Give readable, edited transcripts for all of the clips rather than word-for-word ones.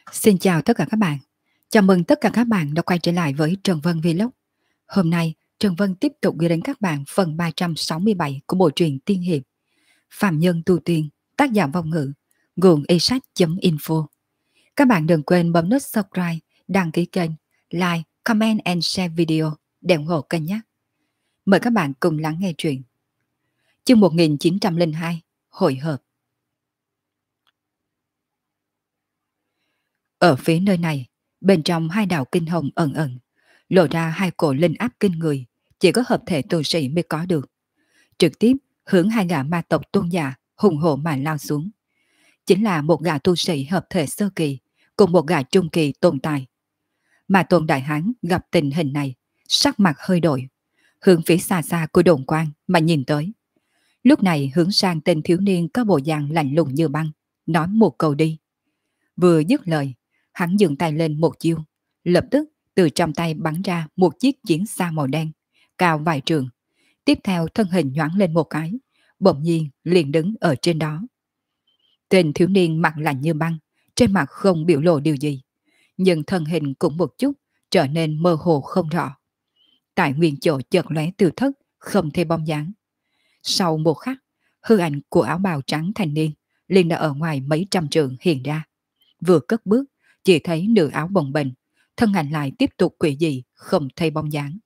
Xin chào tất cả các bạn. Chào mừng tất cả các bạn đã quay trở lại với Trần Vân Vlog. Hôm nay, Trần Vân tiếp tục gửi đến các bạn phần 367 của bộ truyện tiên hiệp Phạm Nhân Tu Tiên, tác giả vong ngữ, nguồn esach.info. Các bạn đừng quên bấm nút subscribe, đăng ký kênh, like, comment and share video để ủng hộ kênh nhé. Mời các bạn cùng lắng nghe truyện. Chương 1902, Hội hợp. Ở phía nơi này, bên trong hai đạo kinh hồng ẩn ẩn, lộ ra hai cổ linh áp kinh người, chỉ có hợp thể tu sĩ mới có được. Trực tiếp hướng hai gã ma tộc tôn giả hùng hổ mà lao xuống. Chính là một gã tu sĩ hợp thể sơ kỳ cùng một gã trung kỳ tồn tại. Mà Tôn Đại Hán gặp tình hình này, sắc mặt hơi đổi, hướng phía xa xa của đồn quan mà nhìn tới. Lúc này hướng sang tên thiếu niên có bộ dạng lạnh lùng như băng, nói một câu đi. Vừa dứt lời, hắn dừng tay lên một chiêu, lập tức từ trong tay bắn ra một chiếc chiến xa màu đen, cao vài trường. Tiếp theo thân hình nhoáng lên một cái, bỗng nhiên liền đứng ở trên đó. Tên thiếu niên mặt lạnh như băng, trên mặt không biểu lộ điều gì, nhưng thân hình cũng một chút trở nên mơ hồ không rõ. Tại nguyên chỗ chợt lóe từ thất, không thấy bóng dáng. Sau một khắc, hư ảnh của áo bào trắng thanh niên liền đã ở ngoài mấy trăm trượng hiện ra. Vừa cất bước, chỉ thấy nửa áo bồng bềnh, thân ảnh lại tiếp tục quỷ dị, không thấy bóng dáng.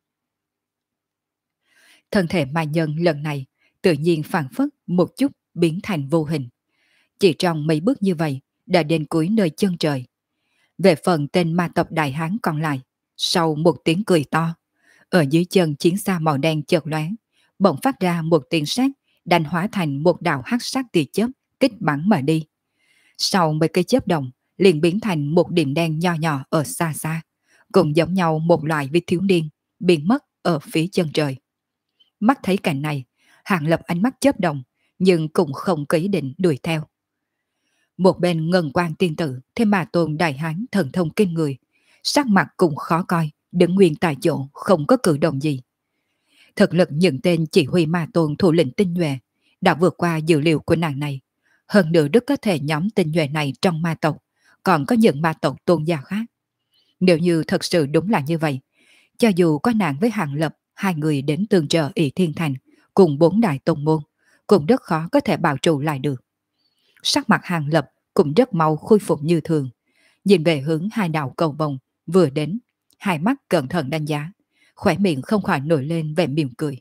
Thân thể ma nhân lần này tự nhiên phản phất một chút biến thành vô hình. Chỉ trong mấy bước như vậy đã đến cuối nơi chân trời. Về phần tên ma tộc đại hán còn lại, sau một tiếng cười to, ở dưới chân chiến xa màu đen chợt lóe, bỗng phát ra một tiếng sét, đành hóa thành một đạo hắc sắc tia chớp kích bắn mà đi. Sau mấy cây chớp đồng, liền biến thành một điểm đen nho nhỏ ở xa xa, cùng giống nhau một loại với thiếu niên, biến mất ở phía chân trời. Mắt thấy cảnh này, Hàng Lập ánh mắt chớp động, nhưng cũng không có ý định đuổi theo. Một bên Ngân Quan tiên tử, thêm mà Tôn Đại Hán thần thông kinh người, sắc mặt cũng khó coi, đứng nguyên tại chỗ, không có cử động gì. Thực lực những tên chỉ huy ma tôn thủ lĩnh tinh nhuệ đã vượt qua dữ liệu của nàng này. Hơn nữa rất có thể nhóm tinh nhuệ này trong ma tộc, còn có những ma tộc tôn gia khác. Nếu như thật sự đúng là như vậy, cho dù có nàng với Hàng Lập, hai người đến tương trợ Ỷ Thiên Thành cùng bốn đại tôn môn, cũng rất khó có thể bảo trụ lại được. Sắc mặt Hàng Lập cũng rất mau khôi phục như thường, nhìn về hướng hai đạo cầu vồng vừa đến, hai mắt cẩn thận đánh giá, khỏe miệng không khỏi nổi lên vẻ mỉm cười.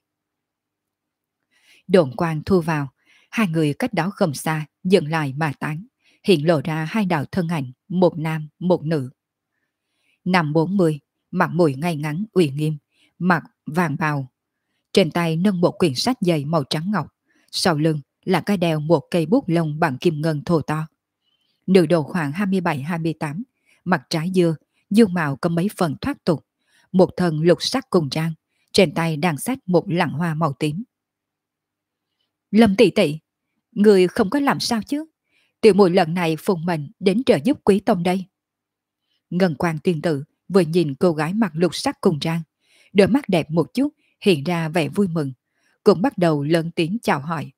Đồn quang thu vào, hai người cách đó không xa dừng lại mà tán, hiện lộ ra hai đạo thân ảnh, một nam một nữ. Năm 40, mặt mũi ngay ngắn uy nghiêm, mặt vàng bào, trên tay nâng một quyển sách dày màu trắng ngọc, sau lưng là cái đeo một cây bút lông bằng kim ngân thô to. Nữ độ khoảng 27-28, mặt trái dưa, dương mạo có mấy phần thoát tục, một thân lục sắc cùng trang, trên tay đang xách một lẵng hoa màu tím. Lâm tỷ tỷ, người không có làm sao chứ? Tiểu muội lần này phụng mệnh đến trợ giúp quý tông đây. Ngân Quan tiên tử vừa nhìn cô gái mặc lục sắc cùng trang, đôi mắt đẹp một chút hiện ra vẻ vui mừng, cũng bắt đầu lớn tiếng chào hỏi.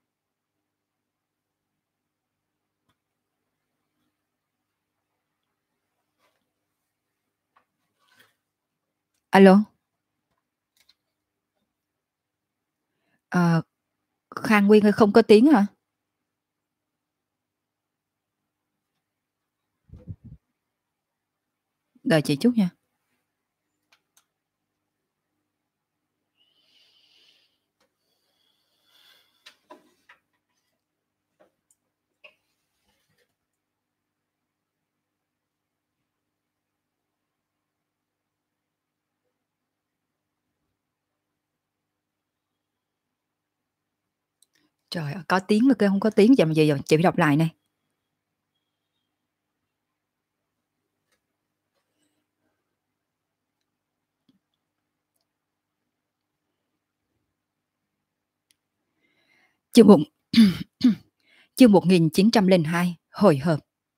Alo? Ờ, Khang Nguyên ơi, không có tiếng hả? Đợi chị chút nha. Trời ơi, có tiếng mà kêu không có tiếng, vậy mà giờ chị phải đọc lại này. Chương một chương 1902, hồi hợp.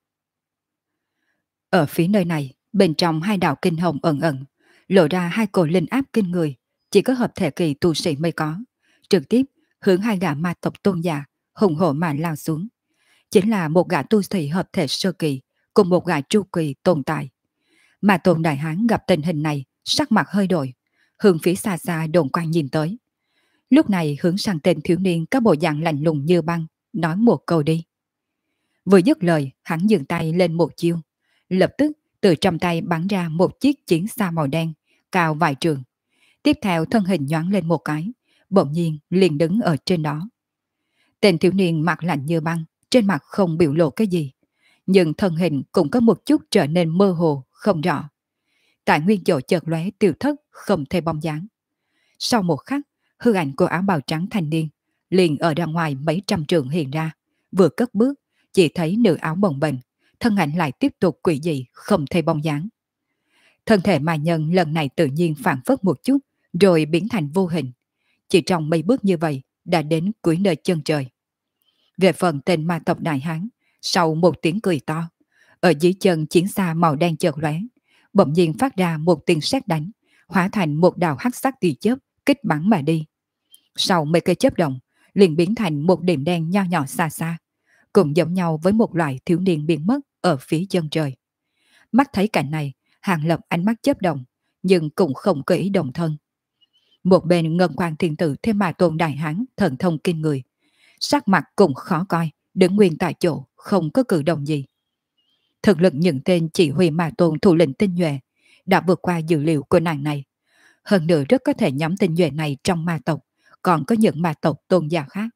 Ở phía nơi này, bên trong hai đạo kinh hồng ẩn ẩn, lộ ra hai cổ linh áp kinh người, chỉ có hợp thể kỳ tu sĩ mới có, trực tiếp hướng hai gã ma tộc tôn giả hùng hổ mà lao xuống. Chính là một gã tu sĩ hợp thể sơ kỳ cùng một gã tru kỳ tồn tại. Mà Tôn Đại Hán gặp tình hình này, sắc mặt hơi đổi, hướng phía xa xa đồn quan nhìn tới. Lúc này hướng sang tên thiếu niên có bộ dạng lạnh lùng như băng, nói một câu đi. Vừa dứt lời, hắn dừng tay lên một chiêu. Lập tức, từ trong tay bắn ra một chiếc chiến xa màu đen, cao vài trường. Tiếp theo thân hình nhoáng lên một cái, bỗng nhiên liền đứng ở trên đó. Tên thiếu niên mặt lạnh như băng, trên mặt không biểu lộ cái gì. Nhưng thân hình cũng có một chút trở nên mơ hồ, không rõ. Tại nguyên chỗ chợt lóe tiêu thất, không thấy bóng dáng. Sau một khắc, hư ảnh của áo bào trắng thanh niên liền ở ra ngoài mấy trăm trường hiện ra, vừa cất bước, chỉ thấy nữ áo bồng bềnh, thân ảnh lại tiếp tục quỷ dị, không thấy bóng dáng. Thân thể ma nhân lần này tự nhiên phản phất một chút, rồi biến thành vô hình. Chỉ trong mấy bước như vậy, đã đến cuối nơi chân trời. Về phần tên ma tộc Đại Hán, sau một tiếng cười to, ở dưới chân chiến xa màu đen chợt lóe, bỗng nhiên phát ra một tiếng sét đánh, hóa thành một đạo hắc sắc tia chớp kích bắn mà đi. Sau mấy cây chớp động, liền biến thành một điểm đen nho nhỏ xa xa, cũng giống nhau với một loại thiếu niên biến mất ở phía chân trời. Mắt thấy cảnh này, Hàng Lập ánh mắt chớp động, nhưng cũng không có ý động thân. Một bên Ngân Quang Thiên Tử thêm mà Tôn Đại Hán thần thông kinh người, sắc mặt cũng khó coi, đứng nguyên tại chỗ, không có cử động gì. Thực lực những tên chỉ huy mà Tôn thủ lĩnh tinh nhuệ đã vượt qua dữ liệu của nàng này. Hơn nữa rất có thể nhóm tinh nhuệ này trong ma tộc, còn có những ma tộc tôn giả khác.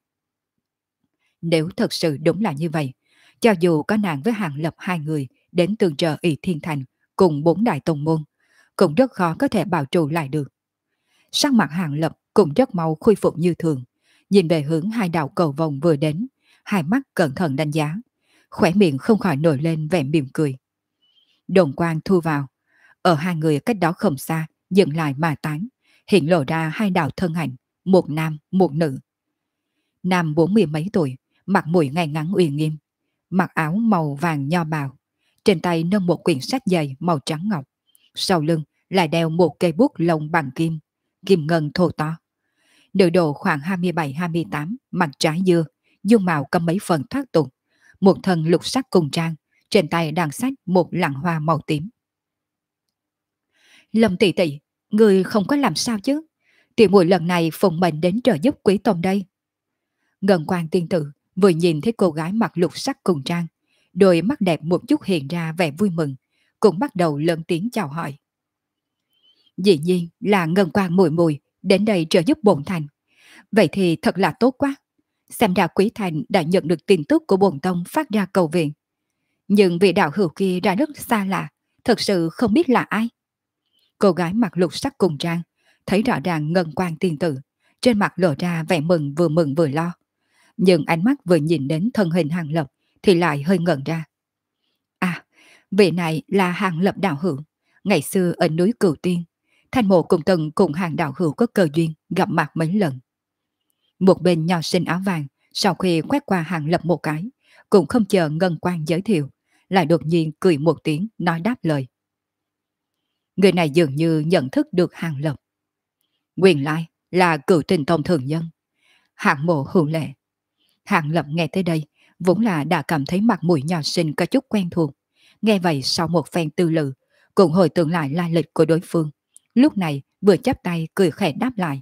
Nếu thật sự đúng là như vậy, cho dù có nàng với Hàng Lập hai người đến tương trợ ỷ Thiên Thành cùng bốn đại tông môn, cũng rất khó có thể bảo trụ lại được. Sắc mặt Hàng Lập cũng rất mau khôi phục như thường, nhìn về hướng hai đạo cầu vồng vừa đến, hai mắt cẩn thận đánh giá, khỏe miệng không khỏi nổi lên vẻ mỉm cười. Đồn quang thu vào, ở hai người cách đó không xa, dừng lại mà tán, hiện lộ ra hai đạo thân ảnh, một nam, một nữ. Nam 40 mấy tuổi, mặt mũi ngay ngắn uy nghiêm, mặc áo màu vàng nho bào, trên tay nâng một quyển sách dày màu trắng ngọc, sau lưng lại đeo một cây bút lông bằng kim, kim ngân thô to. Nữ độ khoảng 27-28, mặt trái dưa, dung mạo có mấy phần thoát tục, một thân lục sắc cùng trang, trên tay đang xách một lẵng hoa màu tím. Lâm tỷ tỷ, người không có làm sao chứ? Tiểu muội lần này phụng mệnh đến trợ giúp Quý tông đây. Ngân Quang tiên tử vừa nhìn thấy cô gái mặc lục sắc cùng trang, đôi mắt đẹp một chút hiện ra vẻ vui mừng, cũng bắt đầu lớn tiếng chào hỏi. Dĩ nhiên là Ngân Quang muội muội đến đây trợ giúp bổn thành. Vậy thì thật là tốt quá. Xem ra Quý thành đã nhận được tin tức của bổn tông phát ra cầu viện. Nhưng vị đạo hữu kia ra rất xa lạ, thật sự không biết là ai. Cô gái mặc lục sắc cùng trang, thấy rõ ràng Ngân Quang tiên tử, trên mặt lộ ra vẻ mừng vừa lo. Nhưng ánh mắt vừa nhìn đến thân hình Hàng Lập thì lại hơi ngẩn ra. À, vị này là Hàng Lập đạo hữu. Ngày xưa ở núi Cửu Tiên, Thanh Mộ cùng từng cùng Hàng đạo hữu có cơ duyên gặp mặt mấy lần. Một bên nho sinh áo vàng, sau khi quét qua Hàng Lập một cái, cũng không chờ Ngân Quang giới thiệu, lại đột nhiên cười một tiếng nói đáp lời. Người này dường như nhận thức được Hàng Lập. Nguyên lai là Cửu Tinh Tông thường nhân, Hạng Mộ hữu lệ. Hàng Lập nghe tới đây, vốn là đã cảm thấy mặt mũi nhỏ xinh có chút quen thuộc. Nghe vậy sau một phen tư lự, cũng hồi tưởng lại lai lịch của đối phương. Lúc này vừa chắp tay cười khẽ đáp lại.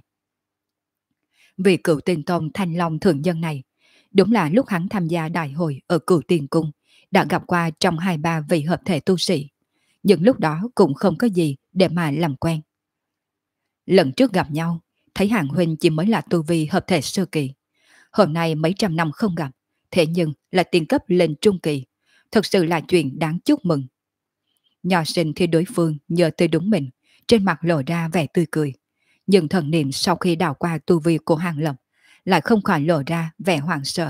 Vì Cửu Tinh Tông Thanh Long thường nhân này, đúng là lúc hắn tham gia đại hội ở Cửu Tiên Cung, đã gặp qua trong 2-3 vị hợp thể tu sĩ. Nhưng lúc đó cũng không có gì để mà làm quen. Lần trước gặp nhau, thấy Hàng huynh chỉ mới là tu vi hợp thể sơ kỳ. Hôm nay mấy trăm năm không gặp, thế nhưng là tiền cấp lên trung kỳ, thật sự là chuyện đáng chúc mừng. Nho sinh thì đối phương nhờ tới đúng mình, trên mặt lộ ra vẻ tươi cười. Nhưng thần niệm sau khi đảo qua tu vi của Hàng Lập, lại không khỏi lộ ra vẻ hoảng sợ.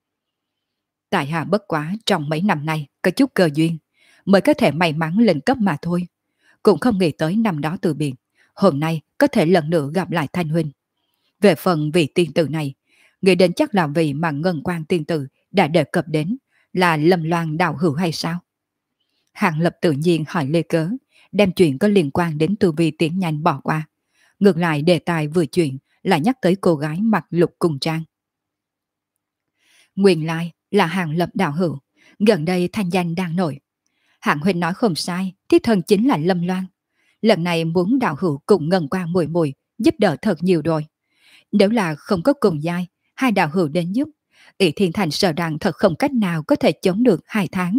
Tại hạ bất quá trong mấy năm nay có chút cơ duyên, mới có thể may mắn lên cấp mà thôi. Cũng không nghĩ tới năm đó từ biệt, hôm nay có thể lần nữa gặp lại Thanh huynh. Về phần vị tiên tử này, nghĩ đến chắc là vì mà Ngân Quang tiên tử đã đề cập đến là Lâm Loan đạo hữu hay sao? Hàng Lập tự nhiên hỏi lê cớ, đem chuyện có liên quan đến tu vi tiến nhanh bỏ qua. Ngược lại đề tài vừa chuyện là nhắc tới cô gái mặc lục cùng trang. Nguyên lai là Hàng Lập đạo hữu, gần đây thanh danh đang nổi. Hạng huynh nói không sai, thiếp thân chính là Lâm Loan. Lần này muốn đạo hữu cùng Ngân Quang mùi mùi giúp đỡ thật nhiều rồi. Nếu là không có cùng giai, hai đạo hữu đến giúp, ỷ Thiên Thành sợ rằng thật không cách nào có thể chống được 2 tháng.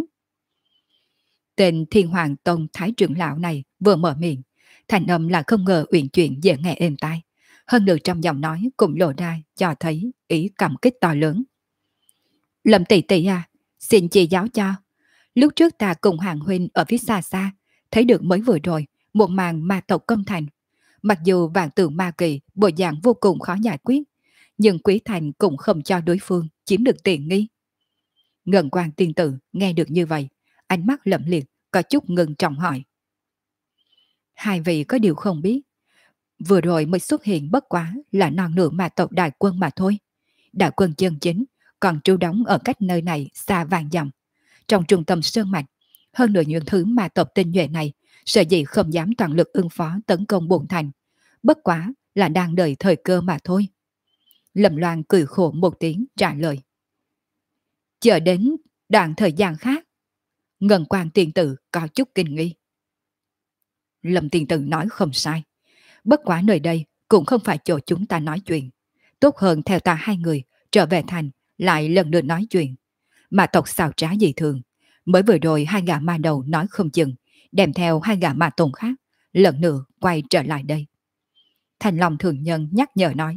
Tên Thiên Hoàng Tông Thái trưởng lão này vừa mở miệng, thành âm là không ngờ uyển chuyển dễ nghe êm tai. Hơn nữa trong giọng nói cũng lộ ra cho thấy ý cảm kích to lớn. Lâm tỷ tỷ à, xin chỉ giáo cho. Lúc trước ta cùng Hàng huynh ở phía xa xa, thấy được mới vừa rồi một màn ma tộc công thành. Mặc dù vạn tử ma kỳ bộ dạng vô cùng khó giải quyết, nhưng Quý Thành cũng không cho đối phương chiếm được tiện nghi. Ngân Quang tiên tử nghe được như vậy, ánh mắt lẫm liệt, có chút ngừng trọng hỏi. Hai vị có điều không biết, vừa rồi mới xuất hiện bất quá là non nửa ma tộc đại quân mà thôi. Đại quân chân chính còn trú đóng ở cách nơi này xa vàng dặm, trong trung tâm sơn mạch. Hơn nữa những thứ ma tộc tinh nhuệ này sợ gì không dám toàn lực ứng phó tấn công bổn thành, bất quá là đang đợi thời cơ mà thôi. Lâm Loan cười khổ một tiếng trả lời. Chờ đến đoạn thời gian khác. Ngân Quang tiên tử có chút kinh nghi. Lâm tiên tử nói không sai, bất quá nơi đây cũng không phải chỗ chúng ta nói chuyện. Tốt hơn theo ta hai người trở về thành lại lần nữa nói chuyện. Mà tộc xào trá dị thường, mới vừa rồi hai gã ma đầu nói không chừng đem theo hai gã ma tồn khác lần nữa quay trở lại đây. Thành Long thường nhân nhắc nhở nói.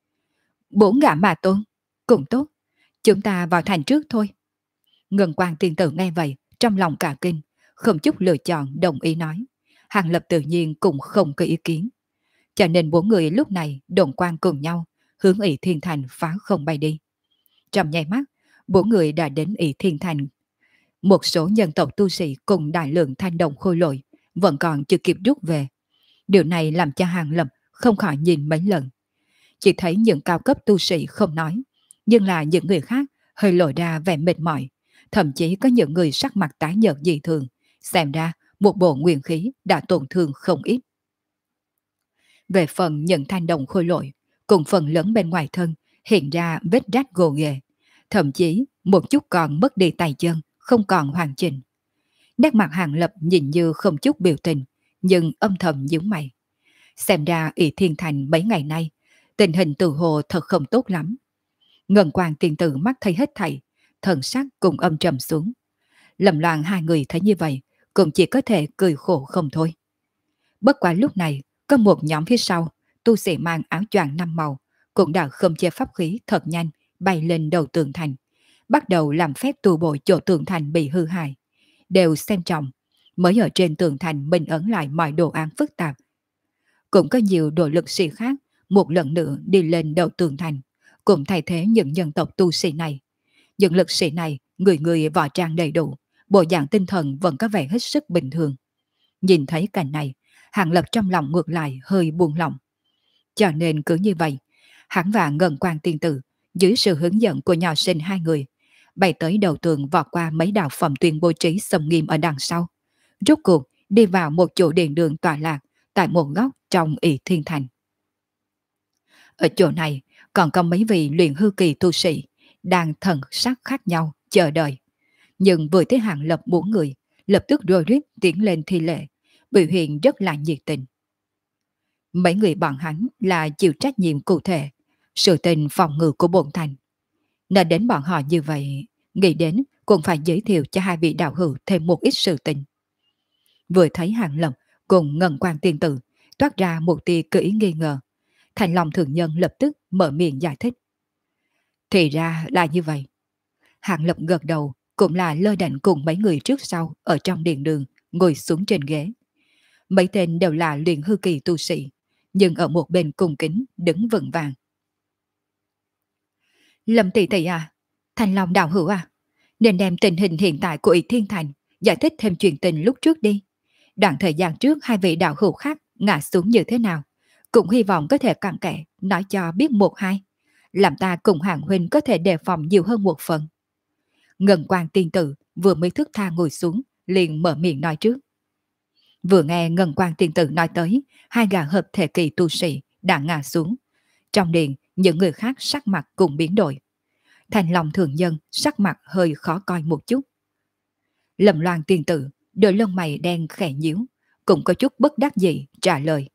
4 gã ma tôn, cũng tốt, chúng ta vào thành trước thôi. Ngân Quang tiên tử nghe vậy, trong lòng cả kinh, không chút lựa chọn đồng ý nói. Hàng Lập tự nhiên cũng không có ý kiến. Cho nên 4 người lúc này đồn quang cùng nhau, hướng ỷ Thiên Thành phá không bay đi. Trong nháy mắt, 4 người đã đến ỷ Thiên Thành. Một số nhân tộc tu sĩ cùng đại lượng thanh đồng khôi lội vẫn còn chưa kịp rút về. Điều này làm cho Hàng Lập không khỏi nhìn mấy lần. Chỉ thấy những cao cấp tu sĩ không nói, nhưng là những người khác hơi lộ ra vẻ mệt mỏi. Thậm chí có những người sắc mặt tái nhợt dị thường, xem ra một bộ nguyên khí đã tổn thương không ít. Về phần những thanh đồng khôi lội, cùng phần lớn bên ngoài thân hiện ra vết rách gồ ghề, thậm chí một chút còn mất đi tay chân, không còn hoàn chỉnh. Nét mặt Hàng Lập nhìn như không chút biểu tình, nhưng âm thầm nhíu mày. Xem ra ỷ Thiên Thành mấy ngày nay, tình hình tự hồ thật không tốt lắm. Ngân Quang tiên tử mắt thấy hết thảy, thần sắc cùng âm trầm xuống. Lâm Loan hai người thấy như vậy, cũng chỉ có thể cười khổ không thôi. Bất quá lúc này, có một nhóm phía sau, tu sĩ mang áo choàng 5 màu, cũng đã không chế pháp khí thật nhanh, bay lên đầu tường thành, bắt đầu làm phép tu bổ chỗ tường thành bị hư hại. Đều xem trọng, mới ở trên tường thành minh ấn lại mọi đồ án phức tạp. Cũng có nhiều đội lực sĩ khác, một lần nữa đi lên đầu tường thành, cũng thay thế những dân tộc tu sĩ này. Những lực sĩ này, người người võ trang đầy đủ, bộ dạng tinh thần vẫn có vẻ hết sức bình thường. Nhìn thấy cảnh này, Hàng Lập trong lòng ngược lại hơi buông lỏng. Cho nên cứ như vậy, hắn và Ngân Quang tiên tử, dưới sự hướng dẫn của nhỏ sinh hai người, bay tới đầu tường vọt qua mấy đạo phẩm tuyên bố trí xâm nghiêm ở đằng sau. Rốt cuộc đi vào một chỗ điện đường tọa lạc tại một góc trong ỷ Thiên Thành. Ở chỗ này còn có mấy vị luyện hư kỳ tu sĩ đang thần sắc khác nhau chờ đợi. Nhưng vừa thấy Hàng Lập 4 người, lập tức rối rít tiến lên thi lễ, biểu hiện rất là nhiệt tình. Mấy người bọn hắn là chịu trách nhiệm cụ thể, sự tình phòng ngự của bổn thành. Nên đến bọn họ như vậy, nghĩ đến cũng phải giới thiệu cho hai vị đạo hữu thêm một ít sự tình. Vừa thấy Hàng Lập cùng Ngân Quang tiên tử toát ra một tia cơ ý nghi ngờ, Thành Long thường nhân lập tức mở miệng giải thích. Thì ra là như vậy. Hàng Lập gật đầu, cũng là lơ đạnh cùng mấy người trước sau ở trong điện đường, ngồi xuống trên ghế. Mấy tên đều là luyện hư kỳ tu sĩ, nhưng ở một bên cung kính đứng vững vàng. Lâm tỷ tỷ à, Thành Long đạo hữu à, nên đem tình hình hiện tại của ỷ Thiên Thành giải thích thêm chuyện tình lúc trước đi. Đoạn thời gian trước hai vị đạo hữu khác ngã xuống như thế nào, cũng hy vọng có thể cặn kẽ nói cho biết một hai, làm ta cùng Hàng huynh có thể đề phòng nhiều hơn một phần. Ngân Quang tiên tử vừa mới thức tha ngồi xuống, liền mở miệng nói trước. Vừa nghe Ngân Quang tiên tử nói tới hai gã hợp thể kỳ tu sĩ đã ngã xuống, trong điện những người khác sắc mặt cùng biến đổi. Thành Long thường nhân sắc mặt hơi khó coi một chút. Lâm Loan tiên tử Đôi lông mày đen khẽ nhíu, cũng có chút bất đắc dĩ trả lời.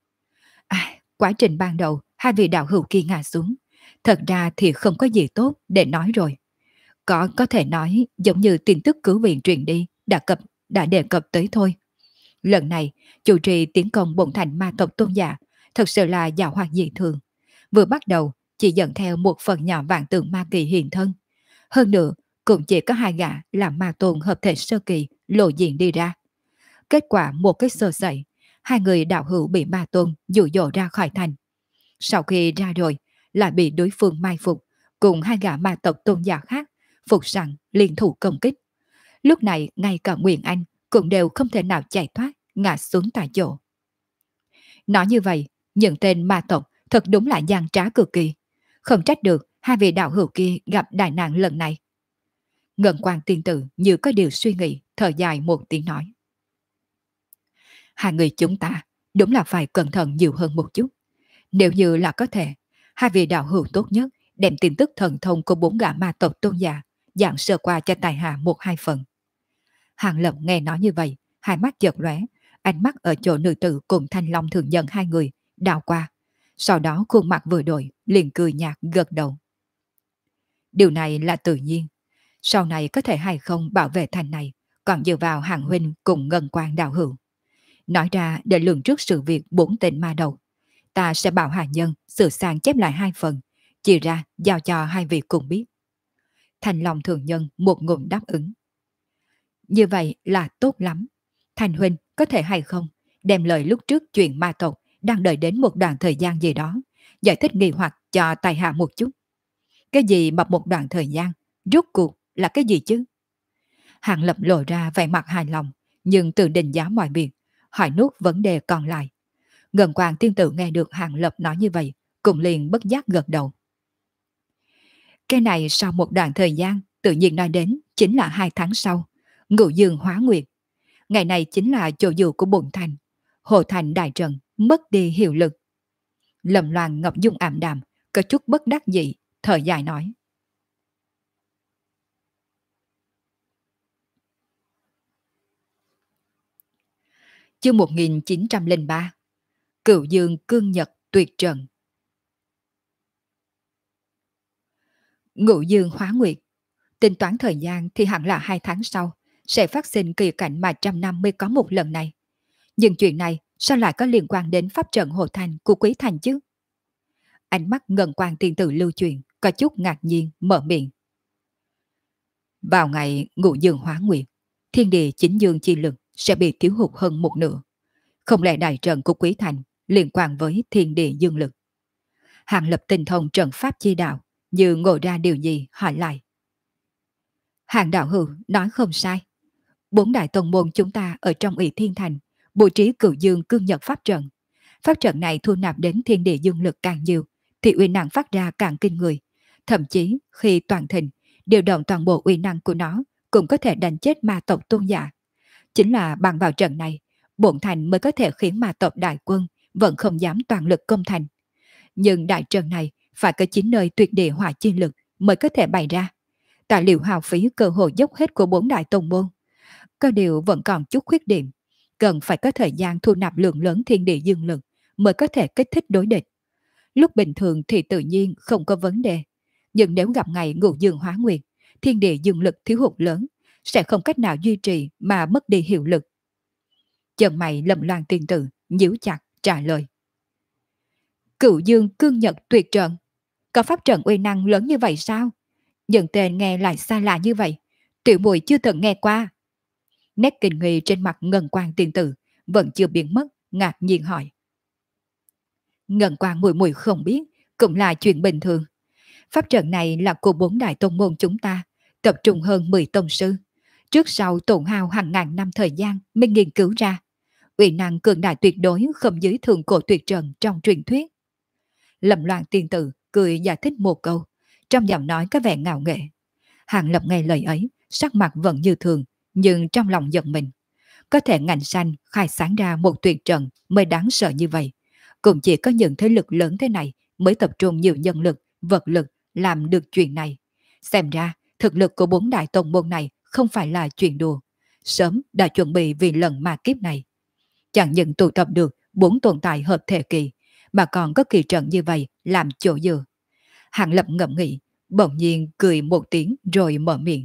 Quá trình ban đầu hai vị đạo hữu kia ngã xuống, thật ra thì không có gì tốt để nói rồi. Có thể nói giống như tin tức cứu viện truyền đi đã đề cập tới thôi. Lần này, chủ trì tiến công bổn thành ma tộc tôn giả, thật sự là giàu hoạt dị thường. Vừa bắt đầu, chỉ dẫn theo một phần nhỏ vạn tượng ma kỳ hiện thân. Hơn nữa, cũng chỉ có hai gã là ma tôn hợp thể sơ kỳ lộ diện đi ra. Kết quả một cái sơ sẩy, hai người đạo hữu bị ma tôn dụ dỗ ra khỏi thành. Sau khi ra rồi, lại bị đối phương mai phục, cùng hai gã ma tộc tôn giả khác, phục sẵn liên thủ công kích. Lúc này, ngay cả Nguyên Anh cũng đều không thể nào chạy thoát, ngã xuống tại chỗ. Nói như vậy, những tên ma tộc thật đúng là gian trá cực kỳ. Không trách được hai vị đạo hữu kia gặp đại nạn lần này. Ngân Quang tiên tử như có điều suy nghĩ, thở dài một tiếng nói. Hai người chúng ta đúng là phải cẩn thận nhiều hơn một chút. Nếu như là có thể, hai vị đạo hữu tốt nhất đem tin tức thần thông của bốn gã ma tộc tôn giả dạng sơ qua cho tài hạ một hai phần. Hàng Lập nghe nói như vậy, hai mắt chợt lóe, ánh mắt ở chỗ nữ tử cùng Thanh Long thường nhận hai người đảo qua. Sau đó khuôn mặt vừa đổi, liền cười nhạt gật đầu. Điều này là tự nhiên. Sau này có thể hay không bảo vệ thành này, còn dựa vào Hàng huynh cùng Ngân Quang đạo hữu. Nói ra để lường trước sự việc bốn tên ma đầu, ta sẽ bảo Hà Nhân sửa sang chép lại hai phần, chia ra giao cho hai vị cùng biết. Thành Long thường nhân một ngụm đáp ứng. Như vậy là tốt lắm. Thành huynh có thể hay không đem lời lúc trước chuyện ma tộc đang đợi đến một đoạn thời gian gì đó, giải thích nghi hoặc cho tài hạ một chút. Cái gì mà một đoạn thời gian, rốt cuộc là cái gì chứ? Hàng Lập lộ ra vẻ mặt hài lòng, nhưng tự định giá mọi việc, hỏi nốt vấn đề còn lại. Ngân Quang tiên tử nghe được Hàng Lập nói như vậy, cũng liền bất giác gật đầu. Cái này sau một đoạn thời gian, tự nhiên nói đến chính là 2 tháng sau, Ngũ Dương hóa nguyệt. Ngày này chính là chỗ dụ của bổn thành. Hồ thành đại trận mất đi hiệu lực. Lâm Loan Ngọc Dung ảm đạm, có chút bất đắc dĩ, thở dài nói. Chương 1903 Cửu Dương cương nhật tuyệt trận. Ngũ Dương hóa nguyệt. Tính toán thời gian thì hẳn là 2 tháng sau sẽ phát sinh kỳ cảnh mà trăm năm mới có một lần này. Nhưng chuyện này sao lại có liên quan đến pháp trận Hồ Thành của Quý Thành chứ? Ánh mắt Ngân Quang tiên tử lưu truyền, có chút ngạc nhiên mở miệng. Vào ngày Ngũ Dương hóa nguyệt, thiên địa chính dương chi lực sẽ bị thiếu hụt hơn một nửa. Không lẽ đại trận của Quý Thành liên quan với thiên địa dương lực? Hàng Lập tinh thông trận pháp chi đạo, như ngộ ra điều gì hỏi lại. Hàng đạo hữu nói không sai. 4 đại tông môn chúng ta ở trong Ủy Thiên Thành bố trí Cửu Dương cương nhật pháp trận. Pháp trận này thu nạp đến thiên địa dương lực càng nhiều thì uy năng phát ra càng kinh người. Thậm chí khi toàn thịnh, điều động toàn bộ uy năng của nó cũng có thể đánh chết ma tộc tôn giả. Chính là bằng vào trận này, bổn thành mới có thể khiến ma tộc đại quân vẫn không dám toàn lực công thành. Nhưng đại trận này phải có 9 nơi tuyệt địa hỏa chi lực mới có thể bày ra. Tài liệu hao phí cơ hội dốc hết của 4 đại tông môn. Có điều vẫn còn chút khuyết điểm, cần phải có thời gian thu nạp lượng lớn thiên địa dương lực mới có thể kích thích đối địch. Lúc bình thường thì tự nhiên không có vấn đề, nhưng nếu gặp ngày Ngũ Dương hóa nguyệt, thiên địa dương lực thiếu hụt lớn, sẽ không cách nào duy trì mà mất đi hiệu lực. Chân mày Lâm Loan tiên tử nhíu chặt trả lời. Cửu Dương cương nhật tuyệt trận, có pháp trận uy năng lớn như vậy sao? Những tên nghe lại xa lạ như vậy, tiểu muội chưa từng nghe qua. Nét kinh nghi trên mặt Ngân Quang tiên tử vẫn chưa biến mất, ngạc nhiên hỏi. Ngân Quang muội muội không biết, cũng là chuyện bình thường. Pháp trận này là của 4 đại tông môn chúng ta, tập trung hơn 10 tông sư. Trước sau tổn hao hàng ngàn năm thời gian mới nghiên cứu ra. Uy năng cường đại tuyệt đối không dưới thượng cổ tuyệt trận trong truyền thuyết. Lâm Loan tiên tử cười giải thích một câu, trong giọng nói có vẻ ngạo nghệ. Hàng Lập nghe lời ấy, sắc mặt vẫn như thường, nhưng trong lòng giận mình. Có thể ngành xanh khai sáng ra một tuyệt trận mới đáng sợ như vậy. Cũng chỉ có những thế lực lớn thế này mới tập trung nhiều nhân lực, vật lực làm được chuyện này. Xem ra, thực lực của 4 đại tông môn này không phải là chuyện đùa. sớm đã chuẩn bị vì lần ma kiếp này. Chẳng những tụ tập được 4 tồn tại hợp thể kỳ, mà còn có kỳ trận như vậy làm chỗ dựa. Hàng Lập ngẫm nghĩ, bỗng nhiên cười một tiếng rồi mở miệng.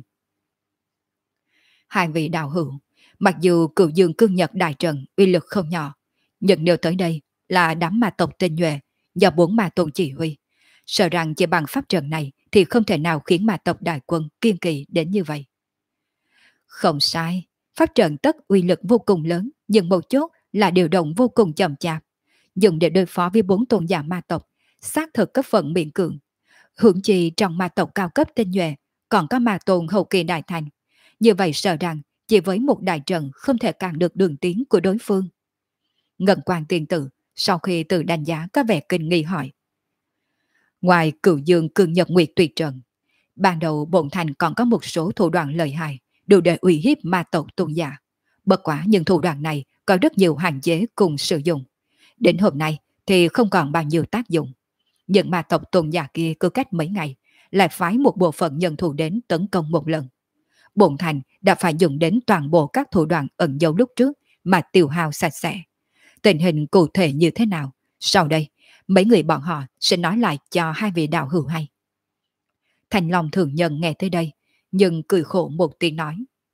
Hai vị đạo hữu, mặc dù cựu dương cương nhật đại trận uy lực không nhỏ, nhưng nếu tới đây là đám ma tộc tinh nhuệ do 4 ma tôn chỉ huy, sợ rằng chỉ bằng pháp trận này thì không thể nào khiến ma tộc đại quân kiên kỳ đến như vậy. Không sai, pháp trận tất uy lực vô cùng lớn, nhưng một chốt là điều động vô cùng chậm chạp. Dùng để đối phó với 4 tôn giả ma tộc, xác thực có phần miễn cưỡng. Hưởng chi trong ma tộc cao cấp tinh nhuệ, còn có ma tôn hậu kỳ đại thành. Như vậy sợ rằng chỉ với một đại trận không thể cản được đường tiến của đối phương. Ngân Quan tiên tử sau khi tự đánh giá có vẻ kinh nghi hỏi. Ngoài cửu dương cương nhật nguyệt tuyệt trận, ban đầu bổn thành còn có một số thủ đoạn lợi hại đủ để uy hiếp ma tộc tôn giả. Bất quả những thủ đoạn này có rất nhiều hạn chế cùng sử dụng. Đến hôm nay thì không còn bao nhiêu tác dụng. Nhưng ma tộc tôn giả kia cứ cách mấy ngày lại phái một bộ phận nhân thủ đến tấn công một lần. Bổn thành đã phải dùng đến toàn bộ các thủ đoạn ẩn giấu lúc trước mà tiêu hao sạch sẽ. Tình hình cụ thể như thế nào? Sau đây, mấy người bọn họ sẽ nói lại cho hai vị đạo hữu hay. Thành Long thường nhân nghe tới đây, nhưng cười khổ một tiếng nói.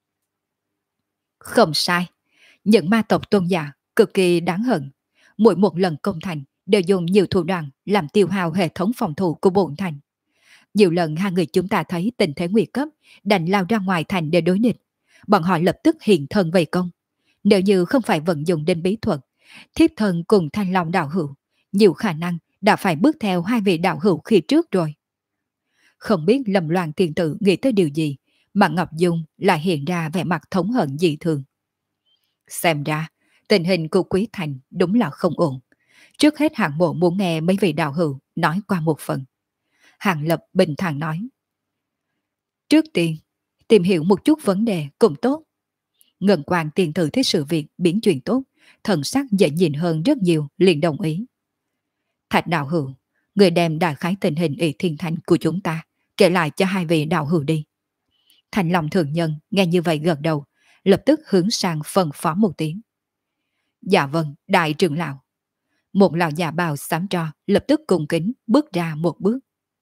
Không sai, những ma tộc tôn giả cực kỳ đáng hận. Mỗi một lần công thành đều dùng nhiều thủ đoạn làm tiêu hao hệ thống phòng thủ của bổn thành. Nhiều lần hai người chúng ta thấy tình thế nguy cấp, đành lao ra ngoài thành để đối địch. Bọn họ lập tức hiện thân vây công. Nếu như không phải vận dụng đến bí thuật, thiếp thân cùng Thanh Long đạo hữu, nhiều khả năng đã phải bước theo hai vị đạo hữu khi trước rồi. Không biết Lâm Loan tiên tử nghĩ tới điều gì, mà Ngọc Dung lại hiện ra vẻ mặt thống hận dị thường. Xem ra, tình hình của Quý Thành đúng là không ổn. Trước hết hạng mộ muốn nghe mấy vị đạo hữu nói qua một phần. Hàng Lập bình thản nói. Trước tiên, tìm hiểu một chút vấn đề cũng tốt. Ngân Quang tiền tử thấy sự việc biến chuyển tốt, thần sắc dễ nhìn hơn rất nhiều, liền đồng ý. Thạch đạo hữu, người đem đại khái tình hình ỷ thiên thành của chúng ta, kể lại cho hai vị đạo hữu đi. Thành Long thường nhân nghe như vậy gật đầu, lập tức hướng sang phân phó một tiếng. Dạ vâng, đại trưởng lão. Một lão già bào xám tro lập tức cung kính bước ra một bước.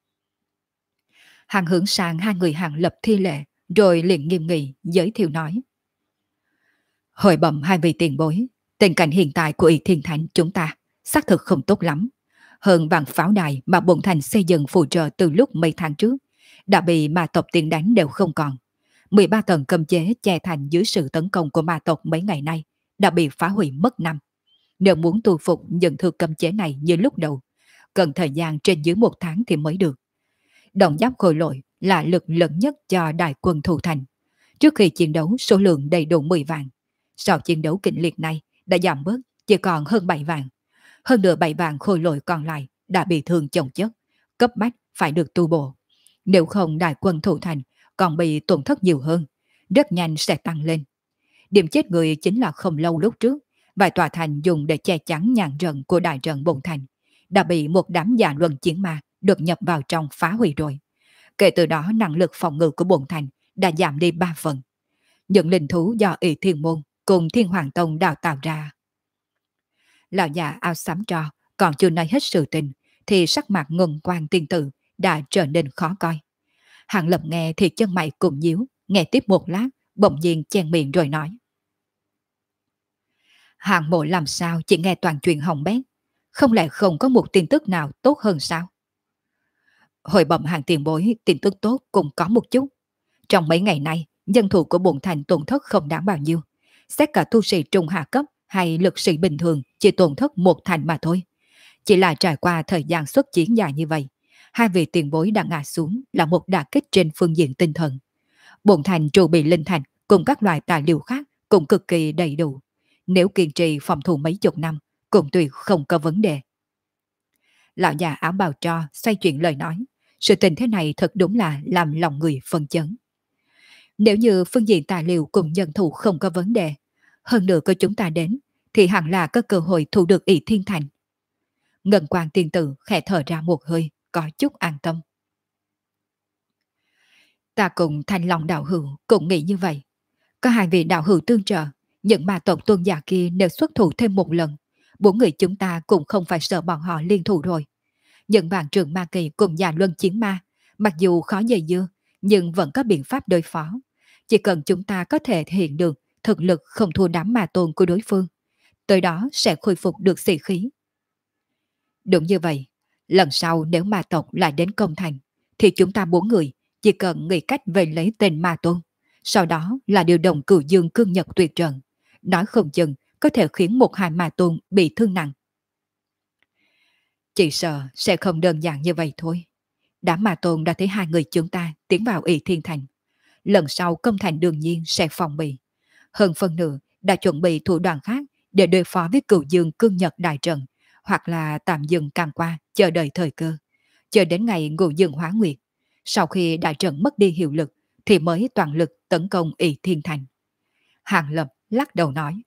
Hàng hướng sang hai người Hàng Lập thi lệ, rồi liền nghiêm nghị giới thiệu nói. Hồi bẩm hai vị tiền bối, tình cảnh hiện tại của ỷ thiên thành chúng ta xác thực không tốt lắm. Hơn vạn pháo đài mà bổn thành xây dựng phụ trợ từ lúc mấy tháng trước đã bị ma tộc tiền đánh đều không còn. 13 tầng cấm chế che thành dưới sự tấn công của ma tộc mấy ngày nay đã bị phá hủy mất năm. Nếu muốn tu phục nhận thực cấm chế này như lúc đầu, cần thời gian trên dưới 1 tháng thì mới được. Động giáp khôi lội là lực lớn nhất cho đại quân thủ thành. Trước khi chiến đấu số lượng đầy đủ 10 vạn. Sau chiến đấu kịch liệt này đã giảm bớt chỉ còn hơn 7 vạn. Hơn nửa 7 vạn khôi lội còn lại đã bị thương chồng chất, cấp bách phải được tu bổ. Nếu không đại quân thủ thành còn bị tổn thất nhiều hơn, rất nhanh sẽ tăng lên. Điểm chết người chính là không lâu lúc trước, vài tòa thành dùng để che chắn nhàn trận của đại trận bổn thành đã bị một đám già luân chiến ma được nhập vào trong phá hủy rồi. Kể từ đó năng lực phòng ngự của bổn thành đã giảm đi 3 phần. Những linh thú do ỷ thiên môn cùng thiên hoàng tông đào tạo ra. Lão già áo xám tro còn chưa nói hết sự tình thì sắc mặt Ngân Quang tiên tử đã trở nên khó coi. Hàng Lập nghe thì chân mày cùng nhíu, nghe tiếp một lát, bỗng nhiên chen miệng rồi nói. Hàng mộ làm sao chỉ nghe toàn chuyện hỏng bét, không lẽ không có một tin tức nào tốt hơn sao? Hồi bẩm hàng tiền bối, tin tức tốt cũng có một chút. Trong mấy ngày nay, dân thủ của bổn thành tổn thất không đáng bao nhiêu. Xét cả tu sĩ trung hạ cấp hay lực sĩ bình thường chỉ tổn thất một thành mà thôi. Chỉ là trải qua thời gian xuất chiến dài như vậy, hai vị tiền bối đã ngã xuống là một đả kích trên phương diện tinh thần. Bổn thành trụ bị linh thành cùng các loại tài liệu khác cũng cực kỳ đầy đủ. Nếu kiên trì phòng thủ mấy chục năm, cũng tuyệt không có vấn đề. Lão già áo bào tro xoay chuyển lời nói, sự tình thế này thật đúng là làm lòng người phân chấn. Nếu như phương diện tài liệu cùng nhân thủ không có vấn đề, hơn nữa có chúng ta đến, thì hẳn là có cơ hội thu được ỷ thiên thành. Ngân Quang tiên tử khẽ thở ra một hơi, có chút an tâm. Ta cùng Thanh Long đạo hữu cũng nghĩ như vậy. Có hai vị đạo hữu tương trợ, những ma tộc tuân giả kia nếu xuất thủ thêm một lần, bốn người chúng ta cũng không phải sợ bọn họ liên thủ rồi. Những vạn trường ma kỳ cùng nhà luân chiến ma, mặc dù khó dây dưa, nhưng vẫn có biện pháp đối phó. Chỉ cần chúng ta có thể hiện được thực lực không thua đám ma tôn của đối phương, tới đó sẽ khôi phục được sĩ khí. Đúng như vậy, lần sau nếu ma tộc lại đến công thành, thì chúng ta bốn người chỉ cần nghĩ cách về lấy tên ma tôn. Sau đó là điều động cửu dương cương nhật tuyệt trần. Nói không chừng có thể khiến một hai ma tôn bị thương nặng. Chỉ sợ sẽ không đơn giản như vậy thôi. Đám ma tôn đã thấy hai người chúng ta tiến vào ỷ thiên thành. Lần sau công thành đương nhiên sẽ phòng bị. Hơn phân nửa đã chuẩn bị thủ đoạn khác để đối phó với cửu dương cương nhật đại trận, hoặc là tạm dừng càng qua chờ đợi thời cơ, chờ đến ngày ngũ dương hóa nguyệt. Sau khi đại trận mất đi hiệu lực thì mới toàn lực tấn công ỷ thiên thành. Hàng Lập lắc đầu nói.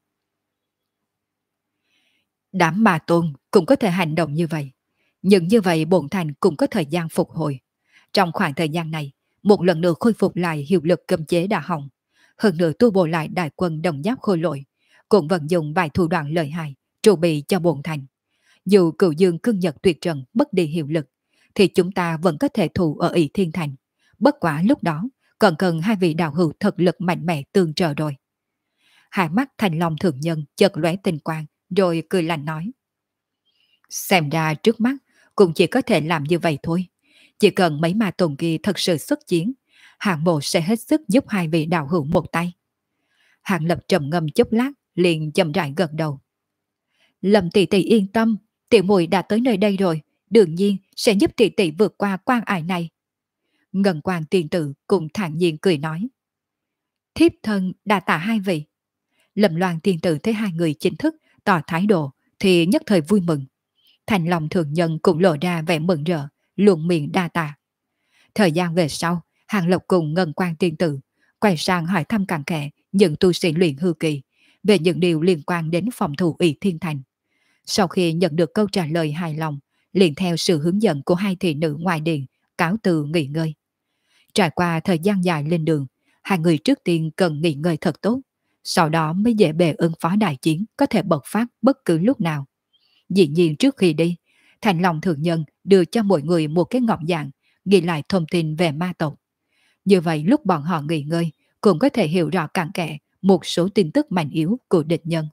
Đám ma tôn cũng có thể hành động như vậy. Nhưng như vậy bổn thành cũng có thời gian phục hồi. Trong khoảng thời gian này, một lần nữa khôi phục lại hiệu lực cấm chế đã hỏng. Hơn nữa tu bổ lại đại quân đồng giáp khôi lỗi, cũng vận dụng vài thủ đoạn lợi hại, trụ bị cho bổn thành. Dù cửu dương cương nhật tuyệt trần mất đi hiệu lực, thì chúng ta vẫn có thể thủ ở ỷ thiên thành. Bất quả lúc đó, còn cần hai vị đạo hữu thực lực mạnh mẽ tương trợ rồi. Hai mắt Thành Long thượng nhân chợt lóe tình quang, rồi cười lạnh nói. Xem ra trước mắt cũng chỉ có thể làm như vậy thôi. Chỉ cần mấy ma tồn kia thật sự xuất chiến, hạng bộ sẽ hết sức giúp hai vị đạo hữu một tay. Hạng Lập trầm ngâm chốc lát, liền chậm rãi gật đầu. Lâm tỷ tỷ yên tâm, tiểu muội đã tới nơi đây rồi, đương nhiên sẽ giúp tỷ tỷ vượt qua quan ải này. Ngân Quang tiên tử cùng thản nhiên cười nói. Thiếp thân đa tạ hai vị. Lâm Loan tiên tử thấy hai người chính thức tỏ thái độ thì nhất thời vui mừng. Thành Long thường nhân cũng lộ ra vẻ mừng rỡ, luồn miệng đa tạ. Thời gian về sau, Hàng Lộc cùng Ngân Quang tiên tử quay sang hỏi thăm cặn kẽ những tu sĩ luyện hư kỳ về những điều liên quan đến phòng thủ ỷ thiên thành. Sau khi nhận được câu trả lời hài lòng, liền theo sự hướng dẫn của hai thị nữ ngoài điện, cáo từ nghỉ ngơi. Trải qua thời gian dài lên đường, hai người trước tiên cần nghỉ ngơi thật tốt, sau đó mới dễ bề ứng phó đại chiến có thể bộc phát bất cứ lúc nào. Dĩ nhiên trước khi đi, Thành Long thượng nhân đưa cho mỗi người một cái ngọc dạng, ghi lại thông tin về ma tộc. Như vậy lúc bọn họ nghỉ ngơi, cũng có thể hiểu rõ cặn kẽ một số tin tức mạnh yếu của địch nhân.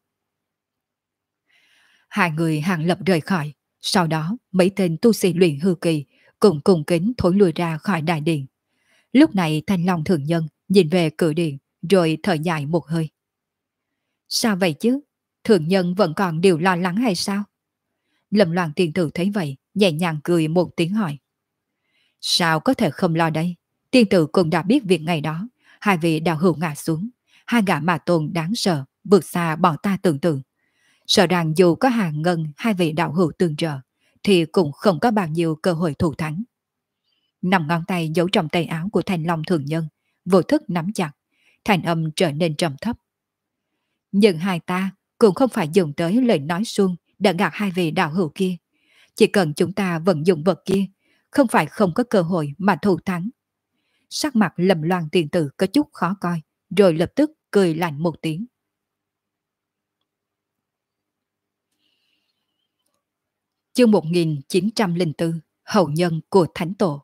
Hai người Hàng Lập rời khỏi, sau đó mấy tên tu sĩ luyện hư kỳ cùng cùng kính thối lui ra khỏi đại điện. Lúc này Thanh Long thượng nhân nhìn về cửa điện rồi thở dài một hơi. Sao vậy chứ? Thượng nhân vẫn còn điều lo lắng hay sao? Lâm Loan tiên tử thấy vậy, nhẹ nhàng cười một tiếng hỏi. Sao có thể không lo đây? Tiên tử cũng đã biết việc ngày đó, hai vị đạo hữu ngã xuống, hai gã mà tôn đáng sợ, vượt xa bọn ta tưởng tượng. Sợ rằng dù có hàng ngân hai vị đạo hữu tương trợ, thì cũng không có bao nhiêu cơ hội thủ thắng. Nằm ngón tay giấu trong tay áo của Thanh Long thường nhân, vô thức nắm chặt, thành âm trở nên trầm thấp. Nhưng hai ta cũng không phải dùng tới lời nói suông đã gạt hai vị đạo hữu kia. Chỉ cần chúng ta vận dụng vật kia, không phải không có cơ hội mà thủ thắng. Sắc mặt Lâm Loan tiền tử có chút khó coi, rồi lập tức cười lạnh một tiếng. Chương 1904, Hậu nhân của Thánh Tổ.